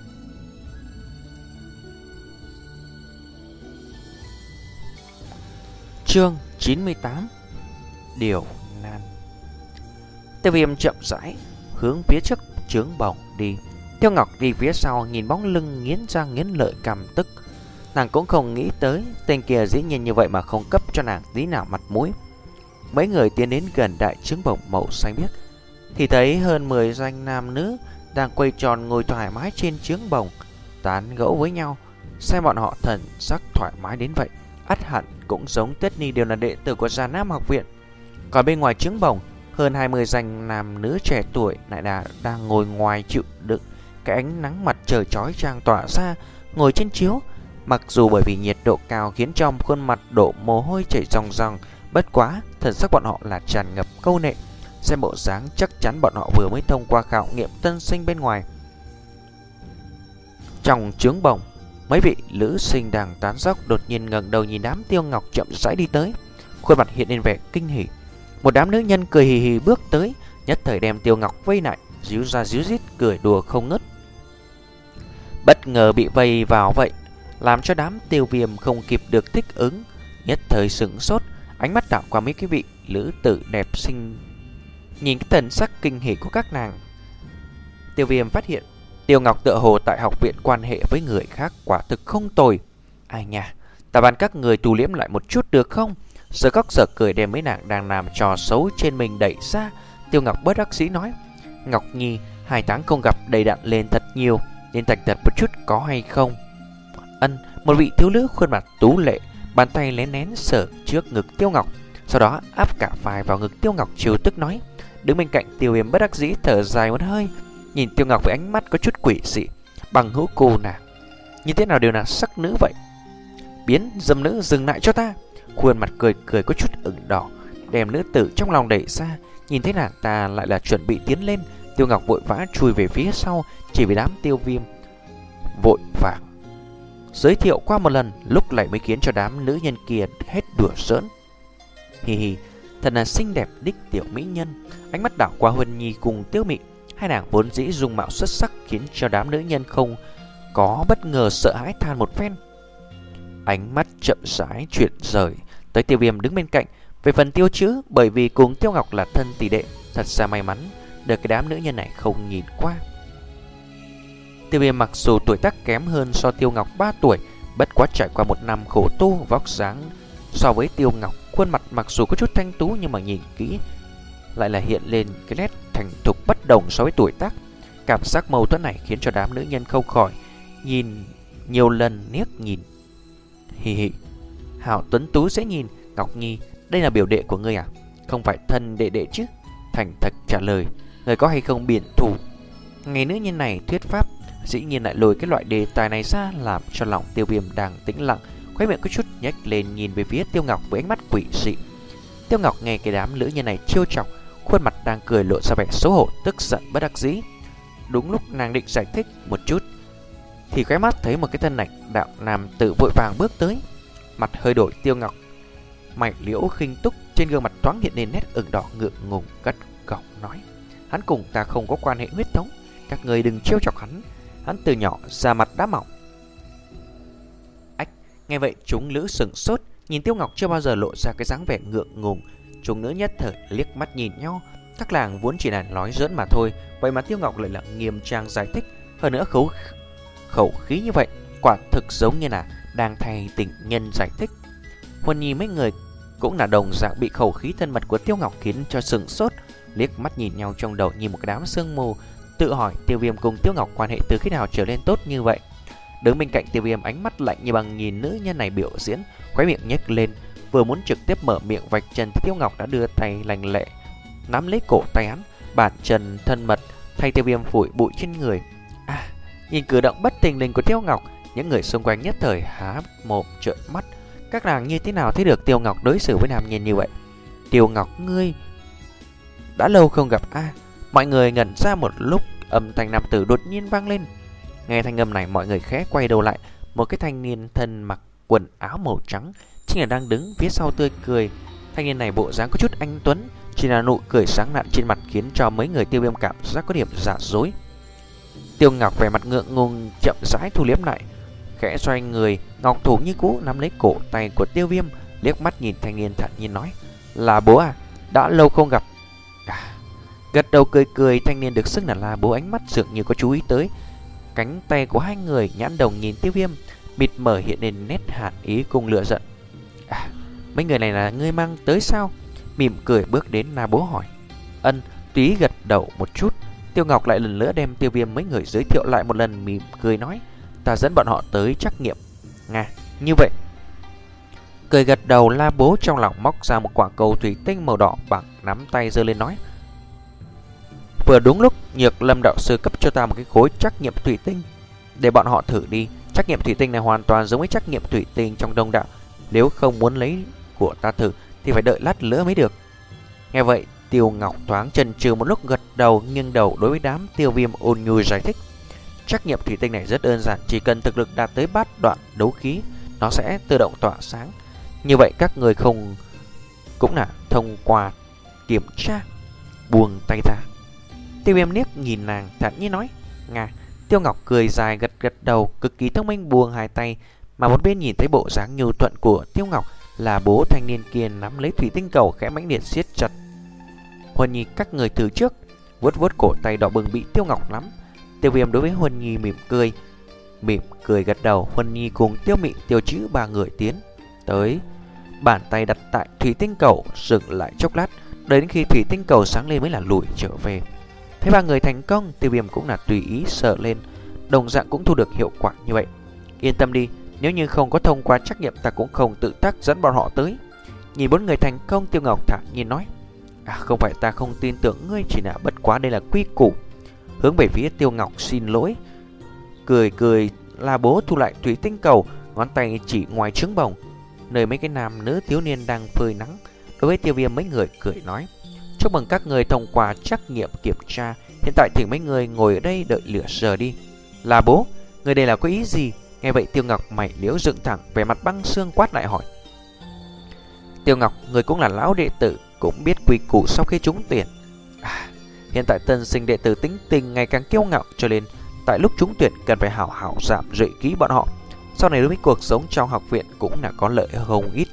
Speaker 1: Chương chín mươi tám. Điều nan. Tiêu Viêm chậm rãi hướng phía trước trướng bồng đi. Tiêu Ngọc đi phía sau, nhìn bóng lưng nghiến răng nghiến lợi căm tức. Nàng cũng không nghĩ tới tên kia dĩ nhiên như vậy mà không cấp cho nàng tí nào mặt mũi. Mấy người tiến đến gần đại trướng bồng màu xanh biếc thì thấy hơn mười danh nam nữ đang quay tròn ngồi thoải mái trên trướng bồng, tán gẫu với nhau. Xem bọn họ thần sắc thoải mái đến vậy, ắt hẳn cũng giống Tuyết Ni đều là đệ tử của Già Nam học viện. Còn bên ngoài trướng bồng, hơn hai mươi danh nam nữ trẻ tuổi lại đã đang ngồi ngoài chịu đựng cái ánh nắng mặt trời chói chang tỏa ra, ngồi trên chiếu. Mặc dù bởi vì nhiệt độ cao khiến trong khuôn mặt đổ mồ hôi chảy ròng ròng, bất quá thần sắc bọn họ là tràn ngập câu nệ. Xem bộ dáng chắc chắn bọn họ vừa mới thông qua khảo nghiệm tân sinh bên ngoài. Trong trướng bồng, mấy vị nữ sinh đang tán dóc đột nhiên ngẩng đầu nhìn đám Tiêu Ngọc chậm rãi đi tới, khuôn mặt hiện lên vẻ kinh hỉ. Một đám nữ nhân cười hì hì bước tới, nhất thời đem Tiêu Ngọc vây lại, díu ra díu dít cười đùa không ngớt. Bất ngờ bị vây vào vậy, làm cho đám Tiêu Viêm không kịp được thích ứng, nhất thời sững sốt, ánh mắt đảo qua mấy cái vị nữ tử đẹp xinh. Nhìn cái thần sắc kinh hỉ của các nàng, Tiêu Viêm phát hiện Tiêu Ngọc tựa hồ tại học viện quan hệ với người khác quả thực không tồi. Ai nha, ta ban các người tu liễm lại một chút được không? Giờ khóc giờ cười đem mấy nàng đang làm trò xấu trên mình đẩy ra. Tiêu Ngọc bất đắc dĩ nói, Ngọc Nhi, hai tháng không gặp đầy đặn lên thật nhiều, nên thành thật một chút có hay không? Ân, một vị thiếu nữ khuôn mặt tú lệ, bàn tay lén lén sờ trước ngực Tiêu Ngọc, sau đó áp cả vai vào ngực Tiêu Ngọc trêu tức nói. Đứng bên cạnh Tiêu Viêm bất đắc dĩ thở dài một hơi, nhìn Tiêu Ngọc với ánh mắt có chút quỷ dị. Bằng hữu cô nàng như thế nào đều là sắc nữ vậy. Biến dâm nữ dừng lại cho ta. Khuôn mặt cười cười có chút ửng đỏ, đem nữ tử trong lòng đẩy ra. Nhìn thấy nàng ta lại là chuẩn bị tiến lên, Tiêu Ngọc vội vã chui về phía sau, chỉ vì đám Tiêu Viêm vội vàng giới thiệu qua một lần, lúc này mới khiến cho đám nữ nhân kia hết đùa giỡn. Hi hi, thật là xinh đẹp đích tiểu mỹ nhân. Ánh mắt đảo qua Huân Nhi cùng Tiêu Mị, hai nàng vốn dĩ dung mạo xuất sắc khiến cho đám nữ nhân không có bất ngờ sợ hãi than một phen. Ánh mắt chậm rãi chuyển rời tới Tiêu Viêm đứng bên cạnh. Về phần Tiêu Chữ, bởi vì cùng Tiêu Ngọc là thân tỷ đệ, thật ra may mắn được cái đám nữ nhân này không nhìn qua. Tiêu Viêm mặc dù tuổi tác kém hơn so Tiêu Ngọc ba tuổi, Bất quá trải qua một năm khổ tu, vóc dáng so với Tiêu Ngọc, khuôn mặt mặc dù có chút thanh tú nhưng mà nhìn kỹ lại là hiện lên cái nét thành thục bất đồng so với tuổi tác. Cảm giác mâu thuẫn này khiến cho đám nữ nhân không khỏi nhìn nhiều lần liếc nhìn. Hì hì, Hảo tuấn tú dễ nhìn. Ngọc Nhi, đây là biểu đệ của ngươi à? Không phải thân đệ đệ chứ? Thành thật trả lời, người có hay không biển thủ? Ngày nữ nhân này thuyết pháp dĩ nhiên lại lôi cái loại đề tài này ra, làm cho lòng Tiêu Viêm đang tĩnh lặng, khóe miệng có chút nhếch lên nhìn về phía Tiêu Ngọc với ánh mắt quỷ dị. Tiêu Ngọc nghe cái đám nữ nhân này trêu chọc, khuôn mặt đang cười lộ ra vẻ xấu hổ, tức giận bất đắc dĩ. Đúng lúc nàng định giải thích một chút thì khóe mắt thấy một cái thân ảnh đạo nam tử vội vàng bước tới. Mặt hơi đổi, Tiêu Ngọc mày liễu khinh túc, trên gương mặt thoáng hiện lên nét ửng đỏ ngượng ngùng, cất giọng nói: hắn cùng ta không có quan hệ huyết thống, các người đừng trêu chọc hắn. Hắn từ nhỏ da mặt đã mỏng. Ách, nghe vậy chúng nữ sững sốt, nhìn Tiêu Ngọc chưa bao giờ lộ ra cái dáng vẻ ngượng ngùng. Chúng nữ nhất thời liếc mắt nhìn nhau. Các làng vốn chỉ là nói giỡn mà thôi, vậy mà Tiêu Ngọc lại là nghiêm trang giải thích, hơn nữa khẩu khẩu khí như vậy quả thực giống như là đang thay tình nhân giải thích. Huân Nhi mấy người cũng là đồng dạng bị khẩu khí thân mật của Tiêu Ngọc khiến cho sững sốt, liếc mắt nhìn nhau trong đầu như một cái đám sương mù, tự hỏi Tiêu Viêm cùng Tiêu Ngọc quan hệ từ khi nào trở nên tốt như vậy. Đứng bên cạnh Tiêu Viêm ánh mắt lạnh như băng nhìn nữ nhân này biểu diễn, khóe miệng nhếch lên, vừa muốn trực tiếp mở miệng vạch trần thì Tiêu Ngọc đã đưa tay lành lệ nắm lấy cổ tay hắn, bàn chân thân mật thay Tiêu Viêm phủi bụi trên người. À, nhìn cử động bất thình lình của Tiêu Ngọc, những người xung quanh nhất thời há mồm trợn mắt. Các nàng như thế nào thấy được Tiêu Ngọc đối xử với nam nhân như vậy? Tiêu Ngọc, ngươi đã lâu không gặp a. À, mọi người ngẩn ra một lúc, âm thanh nam tử đột nhiên vang lên. Nghe thanh âm này, mọi người khẽ quay đầu lại, một cái thanh niên thân mặc quần áo màu trắng chính là đang đứng phía sau tươi cười. Thanh niên này bộ dáng có chút anh tuấn, chỉ là nụ cười sáng lạn trên mặt khiến cho mấy người Tiêu Viêm cảm giác có điểm giả dối. Tiêu Ngọc vẻ mặt ngượng ngùng chậm rãi thu liếm lại, khẽ xoay người, ngọc thủ như cũ nắm lấy cổ tay của Tiêu Viêm, liếc mắt nhìn thanh niên thản nhiên nói: là bố à, đã lâu không gặp. À, gật đầu cười cười, thanh niên được xưng là là bố ánh mắt dường như có chú ý tới cánh tay của hai người, nhãn đồng nhìn Tiêu Viêm, mịt mờ hiện lên nét hàn ý cùng lửa giận. À, mấy người này là ngươi mang tới sao? Mỉm cười bước đến là bố hỏi. Ân, túy gật đầu một chút. Tiêu Ngọc lại lần nữa đem Tiêu Viêm mấy người giới thiệu lại một lần, mỉm cười nói: ta dẫn bọn họ tới trắc nghiệm. Nga, như vậy. Cười gật đầu, la bố trong lòng móc ra một quả cầu thủy tinh màu đỏ bằng nắm tay giơ lên nói: vừa đúng lúc Nhược Lâm đạo sư cấp cho ta một cái khối trắc nghiệm thủy tinh, để bọn họ thử đi. Trắc nghiệm thủy tinh này hoàn toàn giống với trắc nghiệm thủy tinh trong Đông đạo, nếu không muốn lấy của ta thử thì phải đợi lát nữa mới được. Nghe vậy Tiêu Ngọc thoáng chần chừ một lúc, gật đầu nghiêng đầu đối với đám Tiêu Viêm ôn nhu giải thích: trắc nghiệm thủy tinh này rất đơn giản, chỉ cần thực lực đạt tới bát đoạn đấu khí, nó sẽ tự động tỏa sáng. Như vậy các người không cũng là thông qua kiểm tra. Buông tay ra. Tiêu Viêm liếc nhìn nàng thản nhiên nói: Nga. Tiêu Ngọc cười dài gật gật đầu, cực kỳ thông minh, buông hai tay. Mà một bên nhìn thấy bộ dáng nhu thuận của Tiêu Ngọc, là bố thanh niên kia nắm lấy thủy tinh cầu khẽ mãnh liệt siết chặt. Huân Nhi, các người từ trước. Vuốt vuốt cổ tay đỏ bừng bị Tiêu Ngọc nắm. Tiêu Viêm đối với Huân Nhi mỉm cười, mỉm cười gật đầu. Huân Nhi cùng Tiêu Mị, Tiêu Chữ ba người tiến tới, bàn tay đặt tại thủy tinh cầu, dừng lại chốc lát, đợi đến khi thủy tinh cầu sáng lên mới là lùi trở về. Thấy ba người thành công, Tiêu Viêm cũng là tùy ý sờ lên, đồng dạng cũng thu được hiệu quả như vậy. Yên tâm đi, nếu như không có thông qua trắc nghiệm, ta cũng không tự tác dẫn bọn họ tới. Nhìn bốn người thành công, Tiêu Ngọc thản nhiên nói: À, không phải ta không tin tưởng ngươi, chỉ là bất quá đây là quy củ. Hướng về phía Tiêu Ngọc xin lỗi, cười cười là bố thu lại thủy tinh cầu, ngón tay chỉ ngoài trứng bồng, nơi mấy cái nam nữ thiếu niên đang phơi nắng. Đối với Tiêu Viêm mấy người cười nói: chúc mừng các người thông qua trắc nghiệm kiểm tra, hiện tại thì mấy người ngồi ở đây đợi lửa giờ đi. Là bố, người đây là có ý gì? Nghe vậy Tiêu Ngọc mày liễu dựng thẳng, vẻ mặt băng xương quát lại hỏi: Tiêu Ngọc, người cũng là lão đệ tử, cũng biết quy củ sau khi trúng tuyển. À, hiện tại tân sinh đệ tử tính tình ngày càng kiêu ngạo, cho nên tại lúc trúng tuyển cần phải hảo hảo giảm dạy kỹ bọn họ. Sau này đối với cuộc sống trong học viện cũng là có lợi không ít.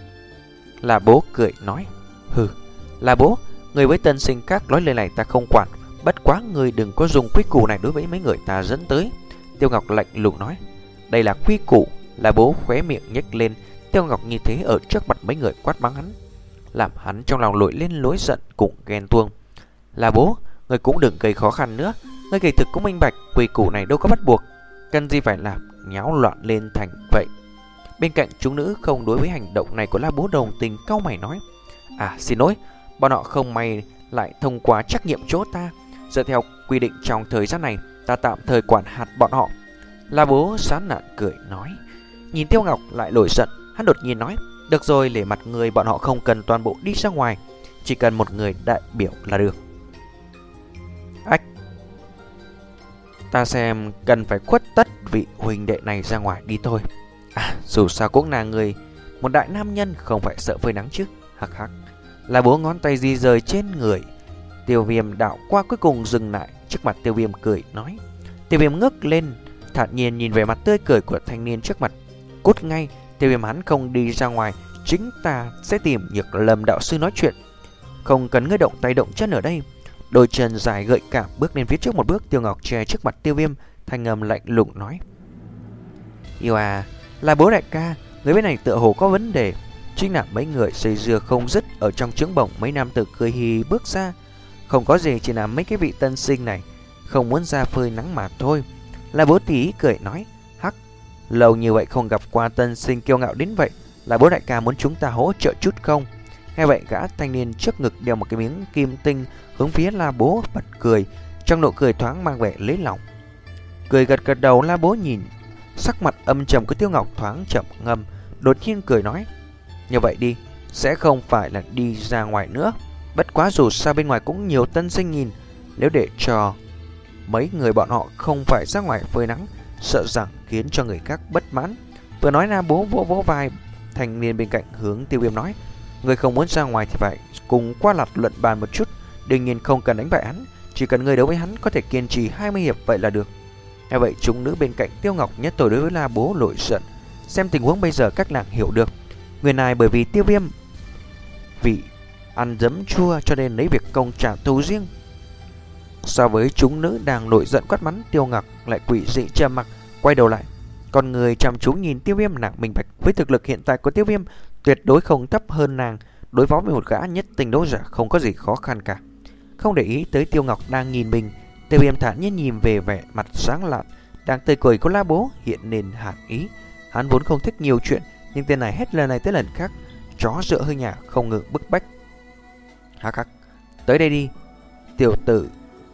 Speaker 1: Là bố cười nói: Hừ, là bố, người với tân sinh các nói lời này ta không quản, bất quá người đừng có dùng quy củ này đối với mấy người ta dẫn tới. Tiêu Ngọc lạnh lùng nói: Đây là quy củ, Là Bố khóe miệng nhếch lên. Tiêu Ngọc như thế ở trước mặt mấy người quát mắng hắn, làm hắn trong lòng nổi lên lối giận cũng ghen tuông. Là Bố, người cũng đừng gây khó khăn nữa. Người kỳ thực cũng minh bạch, quy củ này đâu có bắt buộc, cần gì phải làm nháo loạn lên thành vậy. Bên cạnh chúng nữ không đối với hành động này của La Bố đồng tình, cau mày nói: À xin lỗi, bọn họ không may lại thông qua trắc nghiệm chỗ ta. Dựa theo quy định trong thời gian này, ta tạm thời quản hạt bọn họ. La Bố sán lạn cười nói. Nhìn Tiêu Ngọc lại nổi giận, hắn đột nhiên nói: Được rồi, để mặt người bọn họ không cần toàn bộ đi ra ngoài, chỉ cần một người đại biểu là được. Ách, ta xem cần phải khuất tất vị huynh đệ này ra ngoài đi thôi. À, dù sao cũng là người, một đại nam nhân không phải sợ phơi nắng chứ. Hắc hắc. La Bố ngón tay di rời trên người Tiêu Viêm đạo qua, cuối cùng dừng lại trước mặt Tiêu Viêm cười nói. Tiêu Viêm ngước lên, thản nhiên nhìn về mặt tươi cười của thanh niên trước mặt. Cút ngay, Tiêu Viêm hắn không đi ra ngoài, chính ta sẽ tìm Nhược Lâm đạo sư nói chuyện. Không cần ngươi động tay động chân ở đây. Đôi chân dài gợi cảm bước lên phía trước một bước. Tiêu Ngọc che trước mặt Tiêu Viêm, thanh âm lạnh lùng nói: Yêu à, là Bố đại ca, người bên này tựa hồ có vấn đề. Chính là mấy người dây dưa không dứt ở trong trướng bổng. Mấy nam tử cười hì bước ra. Không có gì, chỉ là mấy cái vị tân sinh này không muốn ra phơi nắng mà thôi. Là Bố tí cười nói: Hắc, lâu như vậy không gặp qua tân sinh kiêu ngạo đến vậy. Là Bố đại ca muốn chúng ta hỗ trợ chút không? Nghe vậy gã thanh niên trước ngực đeo một cái miếng kim tinh hướng phía La Bố bật cười, trong nụ cười thoáng mang vẻ lấy lòng. Cười gật gật đầu. La Bố nhìn sắc mặt âm trầm của Tiêu Ngọc thoáng chậm ngâm, đột nhiên cười nói: Như vậy đi, sẽ không phải là đi ra ngoài nữa. Bất quá dù sao bên ngoài cũng nhiều tân sinh nhìn, nếu để cho mấy người bọn họ không phải ra ngoài phơi nắng, sợ rằng khiến cho người khác bất mãn. Vừa nói, La Bố vỗ vỗ vai thanh niên bên cạnh hướng Tiêu Viêm nói: Người không muốn ra ngoài thì phải cùng qua lặt luận bàn một chút. Đương nhiên không cần đánh bại hắn, chỉ cần người đấu với hắn có thể kiên trì hai mươi hiệp vậy là được. Nghe vậy chúng nữ bên cạnh Tiêu Ngọc nhất thời đối với La Bố nổi giận. Xem tình huống bây giờ các nàng hiểu được, người này bởi vì Tiêu Viêm vì ăn dấm chua cho nên lấy việc công trả thù riêng. So với chúng nữ đang nổi giận quát mắng, Tiêu Ngọc lại quỷ dị trầm mặc, quay đầu lại, con người chăm chú nhìn Tiêu Viêm. Nàng minh bạch với thực lực hiện tại của Tiêu Viêm tuyệt đối không thấp hơn nàng, đối phó với một gã nhất tinh đấu giả không có gì khó khăn cả. Không để ý tới Tiêu Ngọc đang nhìn mình, Tiêu Viêm thản nhiên nhìn về vẻ mặt sáng lạn đang tươi cười của La Bố hiện nên hàn ý. Hắn vốn không thích nhiều chuyện, nhưng tên này hết lần này tới lần khác chó dựa hơi nhà không ngừng bức bách. Hắc hắc, tới đây đi tiểu tử,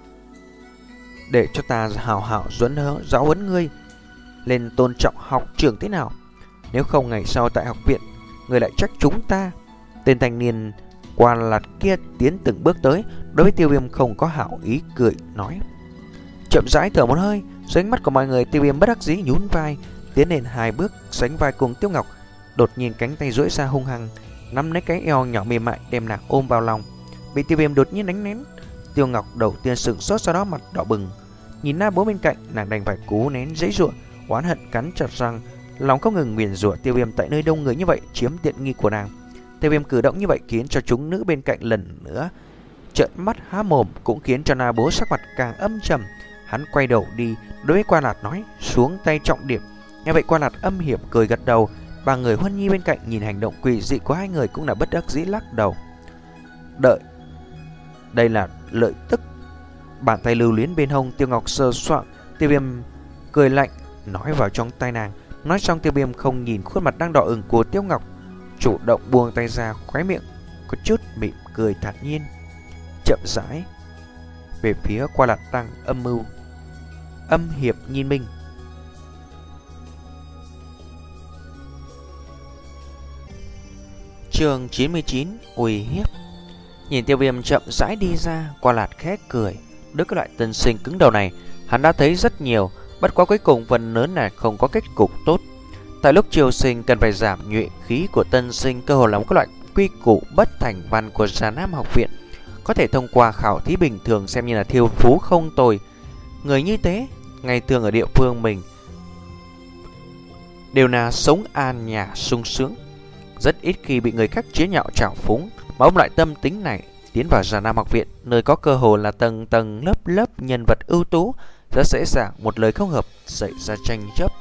Speaker 1: để cho ta hào hào dẫn hớ giáo huấn ngươi lên tôn trọng học trưởng thế nào. Nếu không ngày sau tại học viện ngươi lại trách chúng ta. Tên thanh niên qua lạt kia tiến từng bước tới, đối với Tiêu Viêm không có hảo ý cười nói. Chậm rãi thở một hơi, dưới ánh mắt của mọi người, Tiêu Viêm bất đắc dĩ nhún vai tiến lên hai bước sánh vai cùng Tiêu Ngọc. Đột nhiên cánh tay duỗi ra hung hăng nắm lấy cái eo nhỏ mềm mại đem nàng ôm vào lòng. Bị Tiêu Viêm đột nhiên đánh nén, Tiêu Ngọc đầu tiên sững sốt, sau đó mặt đỏ bừng. Nhìn Na Bố bên cạnh, nàng đành phải cố nén giãy giụa, oán hận cắn chặt răng, lòng không ngừng nguyền rủa Tiêu Viêm tại nơi đông người như vậy chiếm tiện nghi của nàng. Tiêu Viêm cử động như vậy khiến cho chúng nữ bên cạnh lần nữa trợn mắt há mồm, cũng khiến cho Na Bố sắc mặt càng âm trầm. Hắn quay đầu đi đối với Qua Lạt nói: Xuống tay trọng điểm. Nghe vậy Qua Lạt âm hiểm cười gật đầu. Ba người Huân Nhi bên cạnh nhìn hành động quỷ dị của hai người cũng là bất đắc dĩ lắc đầu. Đợi, đây là lợi tức. Bàn tay lưu luyến bên hông Tiêu Ngọc sờ soạng, Tiêu Viêm cười lạnh nói vào trong tai nàng. Nói xong Tiêu Viêm không nhìn khuôn mặt đang đỏ ửng của Tiêu Ngọc, chủ động buông tay ra, khóe miệng có chút mỉm cười thản nhiên, chậm rãi về phía Qua Lạt đang âm mưu âm hiệp nhìn mình. Chương chín mươi chín, uy hiếp. Nhìn Tiêu Viêm chậm rãi đi ra, Qua Lạt khẽ cười. Đối với loại tân sinh cứng đầu này, hắn đã thấy rất nhiều, bất quá cuối cùng phần lớn là không có kết cục tốt. Tại lúc triều sinh cần phải giảm nhuệ khí của tân sinh, cơ hội là một loại quy củ bất thành văn của Già Nam học viện, có thể thông qua khảo thí bình thường xem như là thiêu phú không tồi. Người như thế ngày thường ở địa phương mình đều là sống an nhàn sung sướng, rất ít khi bị người khác chế nhạo trào phúng. Mà ông loại tâm tính này tiến vào Già Nam học viện, nơi có cơ hội là tầng tầng lớp lớp nhân vật ưu tú, rất dễ dàng một lời không hợp xảy ra tranh chấp.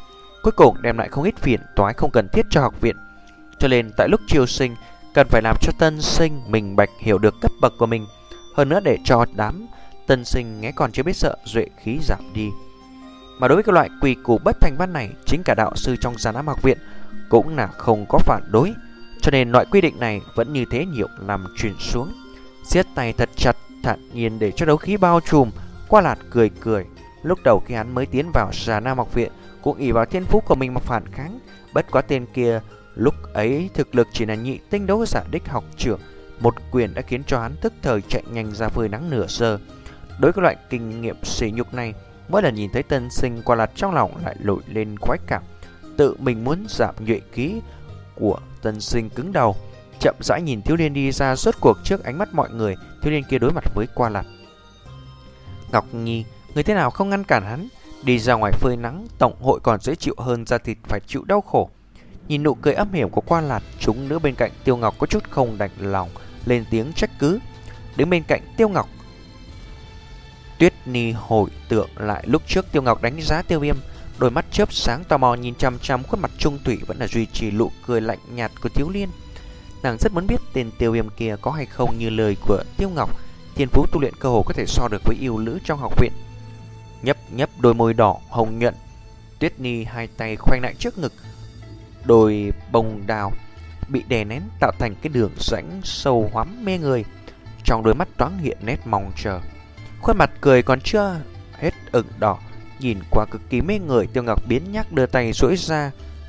Speaker 1: cuối cùng đem lại không ít phiền toái không cần thiết cho học viện. Cho nên tại lúc chiêu sinh, cần phải làm cho tân sinh minh bạch hiểu được cấp bậc của mình. Hơn nữa để cho đám tân sinh nghe còn chưa biết sợ, duệ khí giảm đi. Mà đối với cái loại quy củ bất thành văn này, chính cả đạo sư trong Già Nam học viện cũng là không có phản đối. Cho nên loại quy định này vẫn như thế nhiều năm truyền xuống. Siết tay thật chặt, thản nhiên để cho đấu khí bao trùm. Qua Lạt cười cười. Lúc đầu khi hắn mới tiến vào Già Nam học viện, cũng ỷ vào thiên phú của mình mà phản kháng. Bất quá tên kia lúc ấy thực lực chỉ là nhị tinh đấu giả đích học trưởng, một quyền đã khiến cho hắn tức thời chạy nhanh ra phơi nắng nửa giờ. Đối với loại kinh nghiệm sỉ nhục này, mỗi lần nhìn thấy tân sinh, Qua Lạt trong lòng lại nổi lên khoái cảm. Tự mình muốn giảm nhuệ khí của tân sinh cứng đầu. Chậm rãi nhìn thiếu niên đi ra, rốt cuộc trước ánh mắt mọi người, thiếu niên kia đối mặt với Qua Lạt. Ngọc Nhi, người thế nào không ngăn cản hắn đi ra ngoài phơi nắng, tổng hội còn dễ chịu hơn da thịt phải chịu đau khổ. Nhìn nụ cười âm hiểm của Qua Lạt, chúng nữ bên cạnh Tiêu Ngọc có chút không đành lòng, lên tiếng trách cứ. Đứng bên cạnh Tiêu Ngọc, Tuyết Ni hồi tưởng lại lúc trước Tiêu Ngọc đánh giá Tiêu Viêm, đôi mắt chớp sáng tò mò nhìn chăm chăm khuôn mặt trung thủy vẫn là duy trì nụ cười lạnh nhạt của thiếu niên. Nàng rất muốn biết tên Tiêu Viêm kia có hay không như lời của Tiêu Ngọc, thiên phú tu luyện cơ hồ có thể so được với yêu nữ trong học viện. Nhấp nhấp đôi môi đỏ hồng nhuận, Tuyết Ni hai tay khoanh lại trước ngực, đôi bông đào bị đè nén tạo thành cái đường rãnh sâu hoắm mê người. Trong đôi mắt thoáng hiện nét mong chờ, khuôn mặt cười còn chưa hết ửng đỏ, nhìn qua cực kỳ mê người. Tiêu Ngọc biến nhác đưa tay duỗi ra,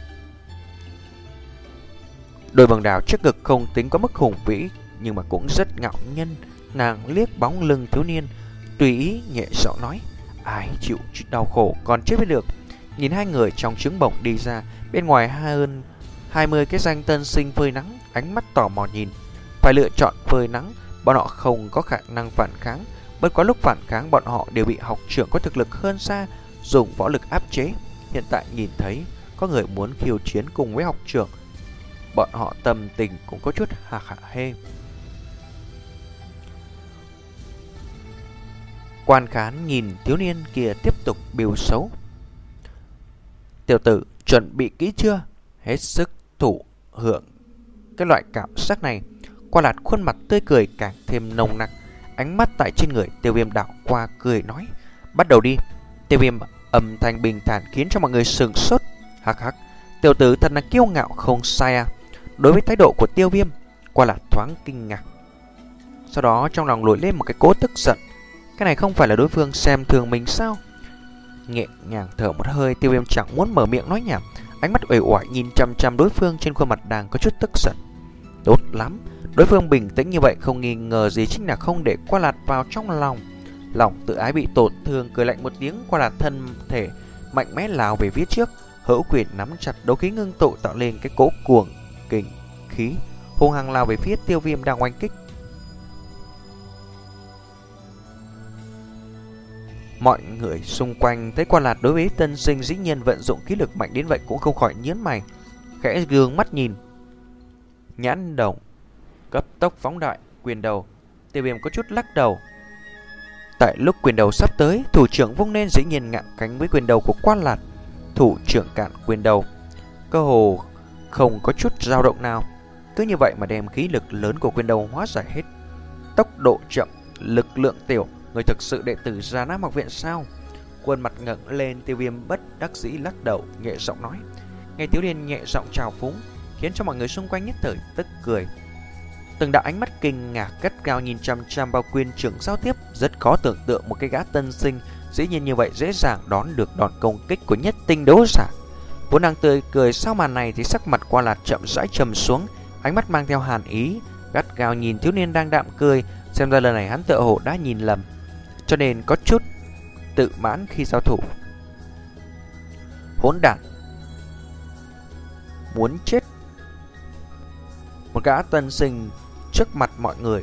Speaker 1: đôi bông đào trước ngực không tính có mức hùng vĩ nhưng mà cũng rất ngạo nhân. Nàng liếc bóng lưng thiếu niên, tùy ý nhẹ giọng nói: ai chịu đau khổ còn chết mới được. Nhìn hai người trong trứng bổng đi ra, bên ngoài hơn hai mươi cái danh tân sinh phơi nắng, ánh mắt tò mò nhìn. Phải lựa chọn phơi nắng, bọn họ không có khả năng phản kháng. Bất quá lúc phản kháng, bọn họ đều bị học trưởng có thực lực hơn xa dùng võ lực áp chế. Hiện tại nhìn thấy có người muốn khiêu chiến cùng với học trưởng, bọn họ tâm tình cũng có chút hả hả hê. Quan Khán nhìn thiếu niên kia tiếp tục biểu xấu: tiểu tử chuẩn bị kỹ chưa? Hết sức thụ hưởng cái loại cảm giác này. Qua Lạt khuôn mặt tươi cười càng thêm nồng nặc, ánh mắt tại trên người Tiêu Viêm đảo qua cười nói: bắt đầu đi. Tiêu Viêm âm thanh bình thản khiến cho mọi người sửng sốt. Hắc hắc, tiểu tử thật là kiêu ngạo không sai à. Đối với thái độ của Tiêu Viêm, Qua Lạt thoáng kinh ngạc, sau đó trong lòng nổi lên một cái cỗ tức giận. Cái này không phải là đối phương xem thường mình sao? Nhẹ nhàng thở một hơi, Tiêu Viêm chẳng muốn mở miệng nói nhảm, ánh mắt uể oải nhìn chăm chăm đối phương, trên khuôn mặt đang có chút tức giận. Tốt lắm, đối phương bình tĩnh như vậy không nghi ngờ gì chính là không để Qua Lạt vào trong lòng. Lòng tự ái bị tổn thương, cười lạnh một tiếng. Qua Lạt thân thể mạnh mẽ lao về phía trước, hữu quyền nắm chặt, đấu khí ngưng tụ tạo lên cái cỗ cuồng kình khí, hung hăng lao về phía Tiêu Viêm đang oanh kích. Mọi người xung quanh thấy Qua Lạt đối với tân sinh dĩ nhiên vận dụng khí lực mạnh đến vậy cũng không khỏi nhướng mày, khẽ gương mắt nhìn. Nhãn đồng cấp tốc phóng đại, quyền đầu. Tiêu Viêm có chút lắc đầu. Tại lúc quyền đầu sắp tới, thủ trưởng vung lên dĩ nhiên ngạng cánh với quyền đầu của Qua Lạt. Thủ trưởng cản quyền đầu, cơ hồ không có chút dao động nào, cứ như vậy mà đem khí lực lớn của quyền đầu hóa giải hết. Tốc độ chậm, lực lượng tiểu, người thực sự đệ tử Già Nam học viện sao? Khuôn mặt ngẩng lên, Tiêu Viêm bất đắc dĩ lắc đầu, nhẹ giọng nói. Nghe thiếu niên nhẹ giọng chào phúng, khiến cho mọi người xung quanh nhất thời tức cười. Từng đạo ánh mắt kinh ngạc gắt gao nhìn chăm chăm vào quyền trưởng giao tiếp, rất khó tưởng tượng một cái gã tân sinh dĩ nhiên như vậy dễ dàng đón được đòn công kích của nhất tinh đấu giả. Vốn đang tươi cười sau màn này thì sắc mặt Qua Lạt chậm rãi trầm xuống, ánh mắt mang theo hàn ý, gắt gao nhìn thiếu niên đang đạm cười, xem ra lần này hắn tựa hồ đã nhìn lầm, cho nên có chút tự mãn khi giao thủ. Hỗn đản, muốn chết! Một gã tân sinh trước mặt mọi người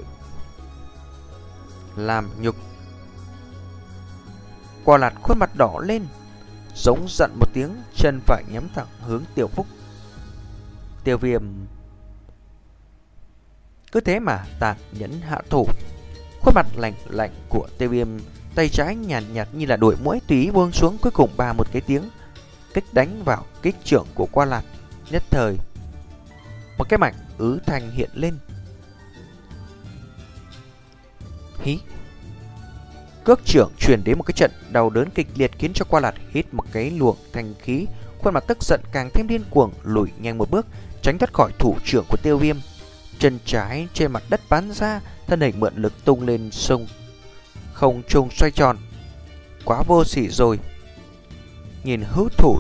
Speaker 1: làm nhục. Qua Lạt khuôn mặt đỏ lên, giống giận một tiếng, chân phải nhắm thẳng hướng Tiểu Phúc. Tiêu Viêm cứ thế mà tàn nhẫn hạ thủ. Khuôn mặt lạnh lạnh của Tiêu Viêm, tay trái nhàn nhạt, nhạt như là đuổi muỗi tùy ý buông xuống, cuối cùng ba một cái tiếng, kích đánh vào kích trưởng của Qua Lạt. Nhất thời một cái mảnh ứ thanh hiện lên. Hí! Cước trưởng truyền đến một cái trận đau đớn kịch liệt khiến cho Qua Lạt hít một cái luồng thanh khí, khuôn mặt tức giận càng thêm điên cuồng, lùi nhanh một bước tránh thoát khỏi thủ trưởng của Tiêu Viêm. Chân trái trên mặt đất bắn ra, thân hình mượn lực tung lên sông không trung xoay tròn. Quá vô sỉ rồi. Nhìn hữu thủ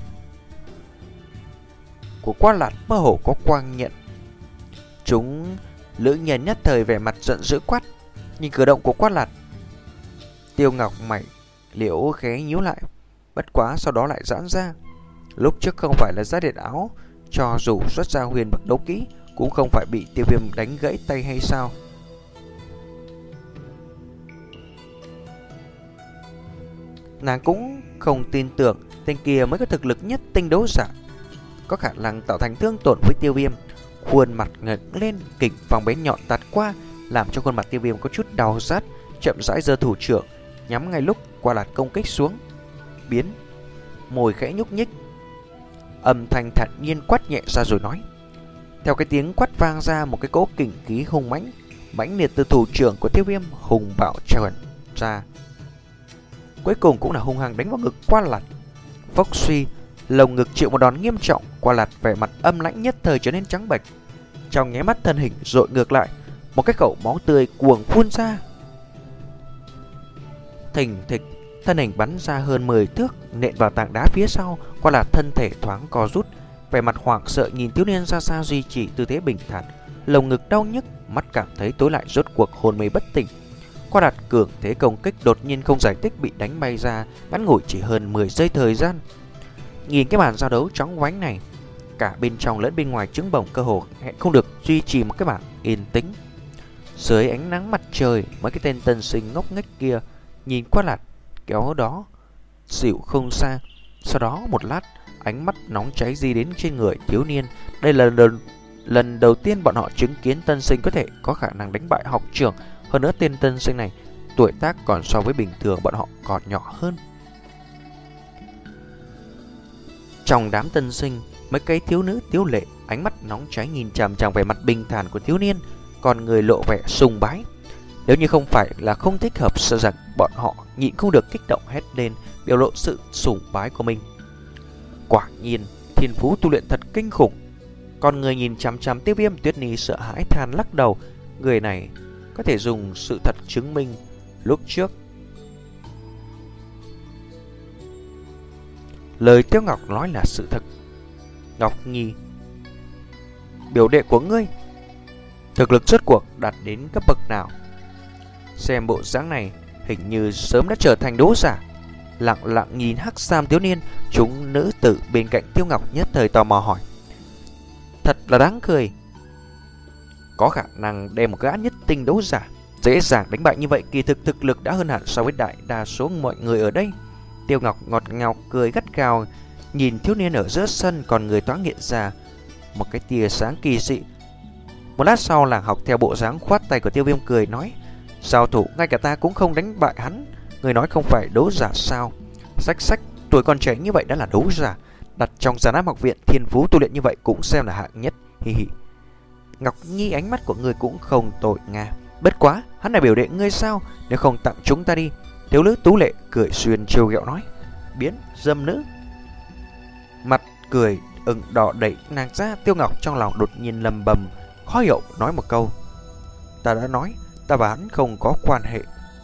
Speaker 1: của Qua Lạt mơ hồ có quang nhận. Chúng lữ nhân nhất thời vẻ mặt giận dữ quát. Nhìn cử động của Qua Lạt, Tiêu Ngọc mày liễu khẽ nhíu lại, bất quá sau đó lại giãn ra. Lúc trước không phải là giá điện áo, cho dù xuất ra huyền bậc đấu kỹ cũng không phải bị Tiêu Viêm đánh gãy tay hay sao? Nàng cũng không tin tưởng tên kia mới có thực lực nhất tinh đấu giả, có khả năng tạo thành thương tổn với Tiêu Viêm. Khuôn mặt ngẩng lên, kình phong bén nhọn tạt qua, làm cho khuôn mặt Tiêu Viêm có chút đau rát, chậm rãi giơ thủ trưởng nhắm ngay lúc Qua Lạt công kích xuống. Biến, môi khẽ nhúc nhích, âm thanh thản nhiên quát nhẹ ra rồi nói. Theo cái tiếng quát vang ra, một cái cỗ kình khí hung mãnh mãnh liệt từ thủ trưởng của Tiêu Viêm hùng bạo tràn ra, cuối cùng cũng là hung hăng đánh vào ngực Qua Lạt. Phốc suy, lồng ngực chịu một đòn nghiêm trọng. Qua Lạt vẻ mặt âm lãnh nhất thời trở nên trắng bệch, trong nháy mắt thân hình dội ngược lại, một cái khẩu máu tươi cuồng phun ra. Thình thịch, thân hình bắn ra hơn mười thước, nện vào tảng đá phía sau. Qua Lạt thân thể thoáng co rút, vẻ mặt hoảng sợ nhìn thiếu niên xa xa duy trì tư thế bình thản, lồng ngực đau nhức, mắt cảm thấy tối lại, rốt cuộc hồn mê bất tỉnh. Qua Lạt cường thế công kích đột nhiên không giải thích bị đánh bay ra, ngắn ngủi chỉ hơn mười giây thời gian. Nhìn cái màn giao đấu chóng vánh này, cả bên trong lẫn bên ngoài trứng bồng cơ hồ hẹn không được duy trì một cái màn yên tĩnh. Dưới ánh nắng mặt trời, mấy cái tên tân sinh ngốc nghếch kia nhìn Qua Lạt kéo đó xỉu không xa. Sau đó một lát, ánh mắt nóng cháy di đến trên người thiếu niên. Đây là lần, lần đầu tiên bọn họ chứng kiến tân sinh có thể có khả năng đánh bại học trưởng. Hơn nữa tên tân sinh này tuổi tác còn so với bình thường bọn họ còn nhỏ hơn. Trong đám tân sinh, mấy cái thiếu nữ tiếu lệ ánh mắt nóng cháy nhìn chằm chằm về mặt bình thản của thiếu niên, còn người lộ vẻ sùng bái. Nếu như không phải là không thích hợp, sợ rằng bọn họ nhịn không được kích động hét lên, biểu lộ sự sùng bái của mình. Quả nhiên thiên phú tu luyện thật kinh khủng. Còn người nhìn chằm chằm Tiêu Viêm, Tuyết Nhi sợ hãi than lắc đầu. Người này có thể dùng sự thật chứng minh lúc trước lời Tiêu Ngọc nói là sự thật. Ngọc Nhi, biểu đệ của ngươi thực lực rốt cuộc đạt đến cấp bậc nào? Xem bộ dáng này hình như sớm đã trở thành đấu giả. Lặng lặng nhìn hắc sam thiếu niên, chúng nữ tử bên cạnh Tiêu Ngọc nhất thời tò mò hỏi. Thật là đáng cười, có khả năng đem một gã nhất tinh đấu giả dễ dàng đánh bại như vậy, kỳ thực thực lực đã hơn hẳn so với đại đa số mọi người ở đây. Tiêu Ngọc ngọt ngào cười gắt gao nhìn thiếu niên ở giữa sân, còn người thoáng hiện ra một cái tia sáng kỳ dị. Một lát sau, làng học theo bộ dáng khoát tay của Tiêu Viêm cười nói. Giao thủ ngay cả ta cũng không đánh bại hắn, người nói không phải đấu giả sao? Sách sách, tuổi còn trẻ như vậy đã là đấu giả, đặt trong Giàn Áp học viện thiên phú tu luyện như vậy cũng xem là hạng nhất. Hi hi. Ngọc Nhi, ánh mắt của ngươi cũng không tồi nga. Bất quá, hắn là biểu đệ ngươi sao? Nếu không tặng chúng ta đi. Thiếu nữ tú lệ cười xuyên trêu ghẹo nói. Biến dâm nữ. Mặt cười ửng đỏ đẩy nàng ra. Tiêu Ngọc trong lòng đột nhiên lầm bầm khó hiểu nói một câu. Ta đã nói, ta và hắn không có quan hệ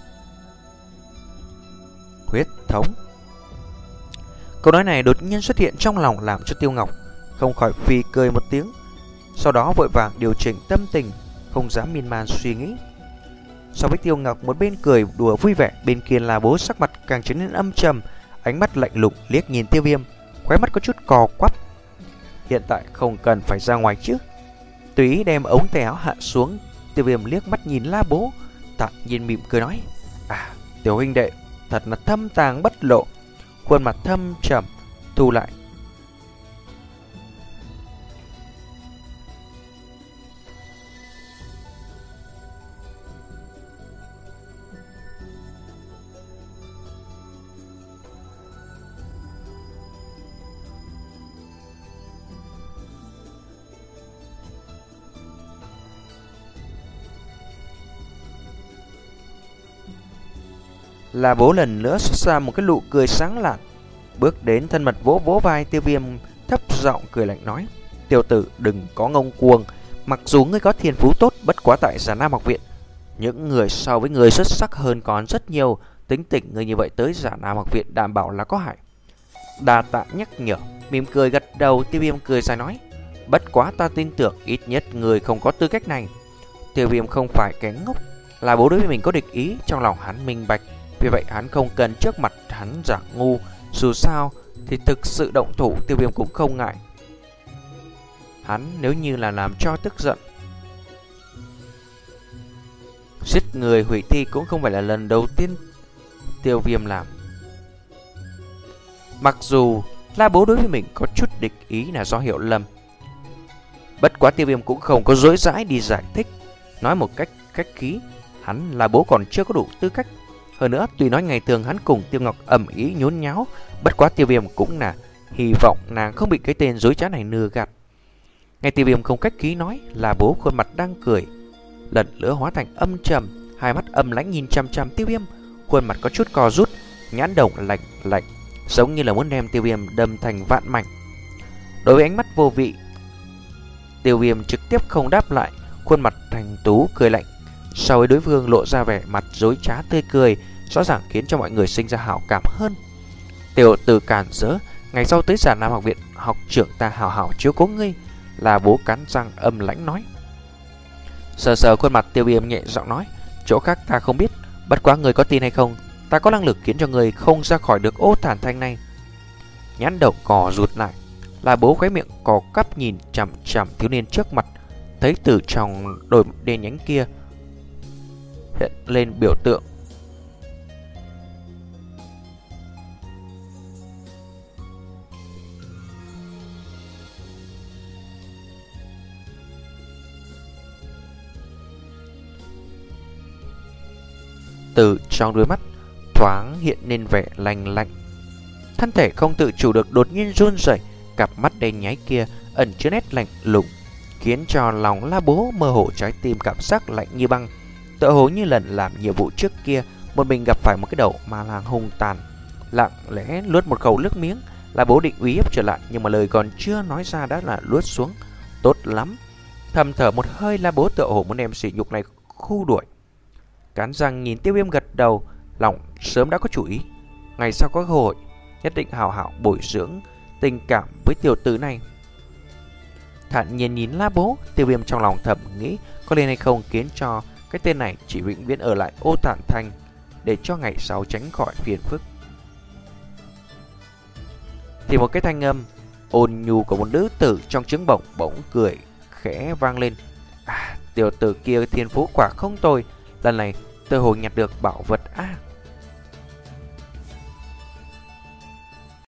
Speaker 1: huyết thống. Câu nói này đột nhiên xuất hiện trong lòng, làm cho Tiêu Ngọc không khỏi phì cười một tiếng. Sau đó vội vàng điều chỉnh tâm tình, không dám miên man suy nghĩ. So với Tiêu Ngọc một bên cười đùa vui vẻ, bên kia là bố sắc mặt càng trở nên âm trầm, ánh mắt lạnh lùng liếc nhìn Tiêu Viêm, khóe mắt có chút cò quắp. Hiện tại không cần phải ra ngoài chứ? Tùy ý đem ống tay áo hạ xuống, Tiêu Viêm liếc mắt nhìn La Bố, tạm nhiên mỉm cười nói. À, tiểu huynh đệ thật là thâm tàng bất lộ. Khuôn mặt thâm trầm thu lại. Là Bố lần nữa xuất ra một cái nụ cười sáng lạn, bước đến thân mật vỗ vỗ vai Tiêu Viêm, thấp giọng cười lạnh nói: "Tiểu tử đừng có ngông cuồng, mặc dù ngươi có thiên phú tốt, bất quá tại Già Nam học viện những người so với ngươi xuất sắc hơn còn rất nhiều, tính tình ngươi như vậy tới Già Nam học viện đảm bảo là có hại." Đa tạ nhắc nhở. Mỉm cười gật đầu, Tiêu Viêm cười dài nói: "Bất quá ta tin tưởng ít nhất người không có tư cách này." Tiêu Viêm không phải kẻ ngốc, Là Bố đối với mình có địch ý, trong lòng hắn minh bạch, vì vậy hắn không cần trước mặt hắn giả ngu. Dù sao thì thực sự động thủ, Tiêu Viêm cũng không ngại. Hắn nếu như là làm cho tức giận, giết người hủy thi cũng không phải là lần đầu tiên Tiêu Viêm làm. Mặc dù La Bố đối với mình có chút địch ý là do hiểu lầm, bất quá Tiêu Viêm cũng không có dối dãi đi giải thích, nói một cách khách khí, hắn La Bố còn chưa có đủ tư cách. Hơn nữa, tuy nói ngày thường hắn cùng Tiêu Ngọc ầm ĩ nhốn nháo, bất quá Tiêu Viêm cũng là hy vọng nàng không bị cái tên dối trá này lừa gạt. Nghe Tiêu Viêm không cách khí nói, La Bố khuôn mặt đang cười lần nữa hóa thành âm trầm, hai mắt âm lãnh nhìn chăm chăm Tiêu Viêm, khuôn mặt có chút co rút, nhãn đồng lạnh lạnh, giống như là muốn đem Tiêu Viêm đâm thành vạn mảnh. Đối với ánh mắt vô vị, Tiêu Viêm trực tiếp không đáp lại, khuôn mặt thành tú cười lạnh. Sau ấy đối phương lộ ra vẻ mặt dối trá tươi cười, rõ ràng khiến cho mọi người sinh ra hảo cảm hơn. Tiểu tử cản rỡ, ngày sau tới Già Nam học viện, học trưởng ta hảo hảo chiếu cố ngươi. Là Bố cắn răng âm lãnh nói. Sờ sờ khuôn mặt Tiêu Viêm nhẹ giọng nói: chỗ khác ta không biết, bất quá người có tin hay không, ta có năng lực khiến cho người không ra khỏi được ô thản thanh này. Nhãn đầu cò rụt lại, Là Bố khóe miệng cò cắp nhìn chằm chằm thiếu niên trước mặt, thấy từ trong đôi đen nhánh kia hiện lên biểu tượng từ trong đôi mắt thoáng hiện lên vẻ lạnh lạnh. Thân thể không tự chủ được đột nhiên run rẩy, cặp mắt đen nháy kia ẩn chứa nét lạnh lùng, khiến cho lòng La Bố mơ hồ trái tim cảm giác lạnh như băng. Tựa hồ như lần làm nhiệm vụ trước kia, một mình gặp phải một cái đầu ma lang hung tàn, lặng lẽ nuốt một khẩu nước miếng. La Bố định uy hiếp trở lại, nhưng mà lời còn chưa nói ra đã là nuốt xuống. Tốt lắm. Thầm thở một hơi, La Bố tựa hồ muốn đem sỉ nhục này khu đuổi. Cắn răng nhìn Tiêu Viêm gật đầu, lòng sớm đã có chủ ý, ngày sau có cơ hội nhất định hào hảo bồi dưỡng tình cảm với tiểu tử này. Thản nhiên nhìn La Bố, Tiêu Viêm trong lòng thầm nghĩ có nên hay không khiến cho cái tên này chỉ vĩnh viễn ở lại ô thản thanh, để cho ngày sau tránh khỏi phiền phức. Thì một cái thanh âm ôn nhu của một nữ tử trong trứng bổng bỗng cười khẽ vang lên. À, tiểu tử kia thiên phú quả không tồi, lần này tôi hồ nhặt được bảo vật a. À.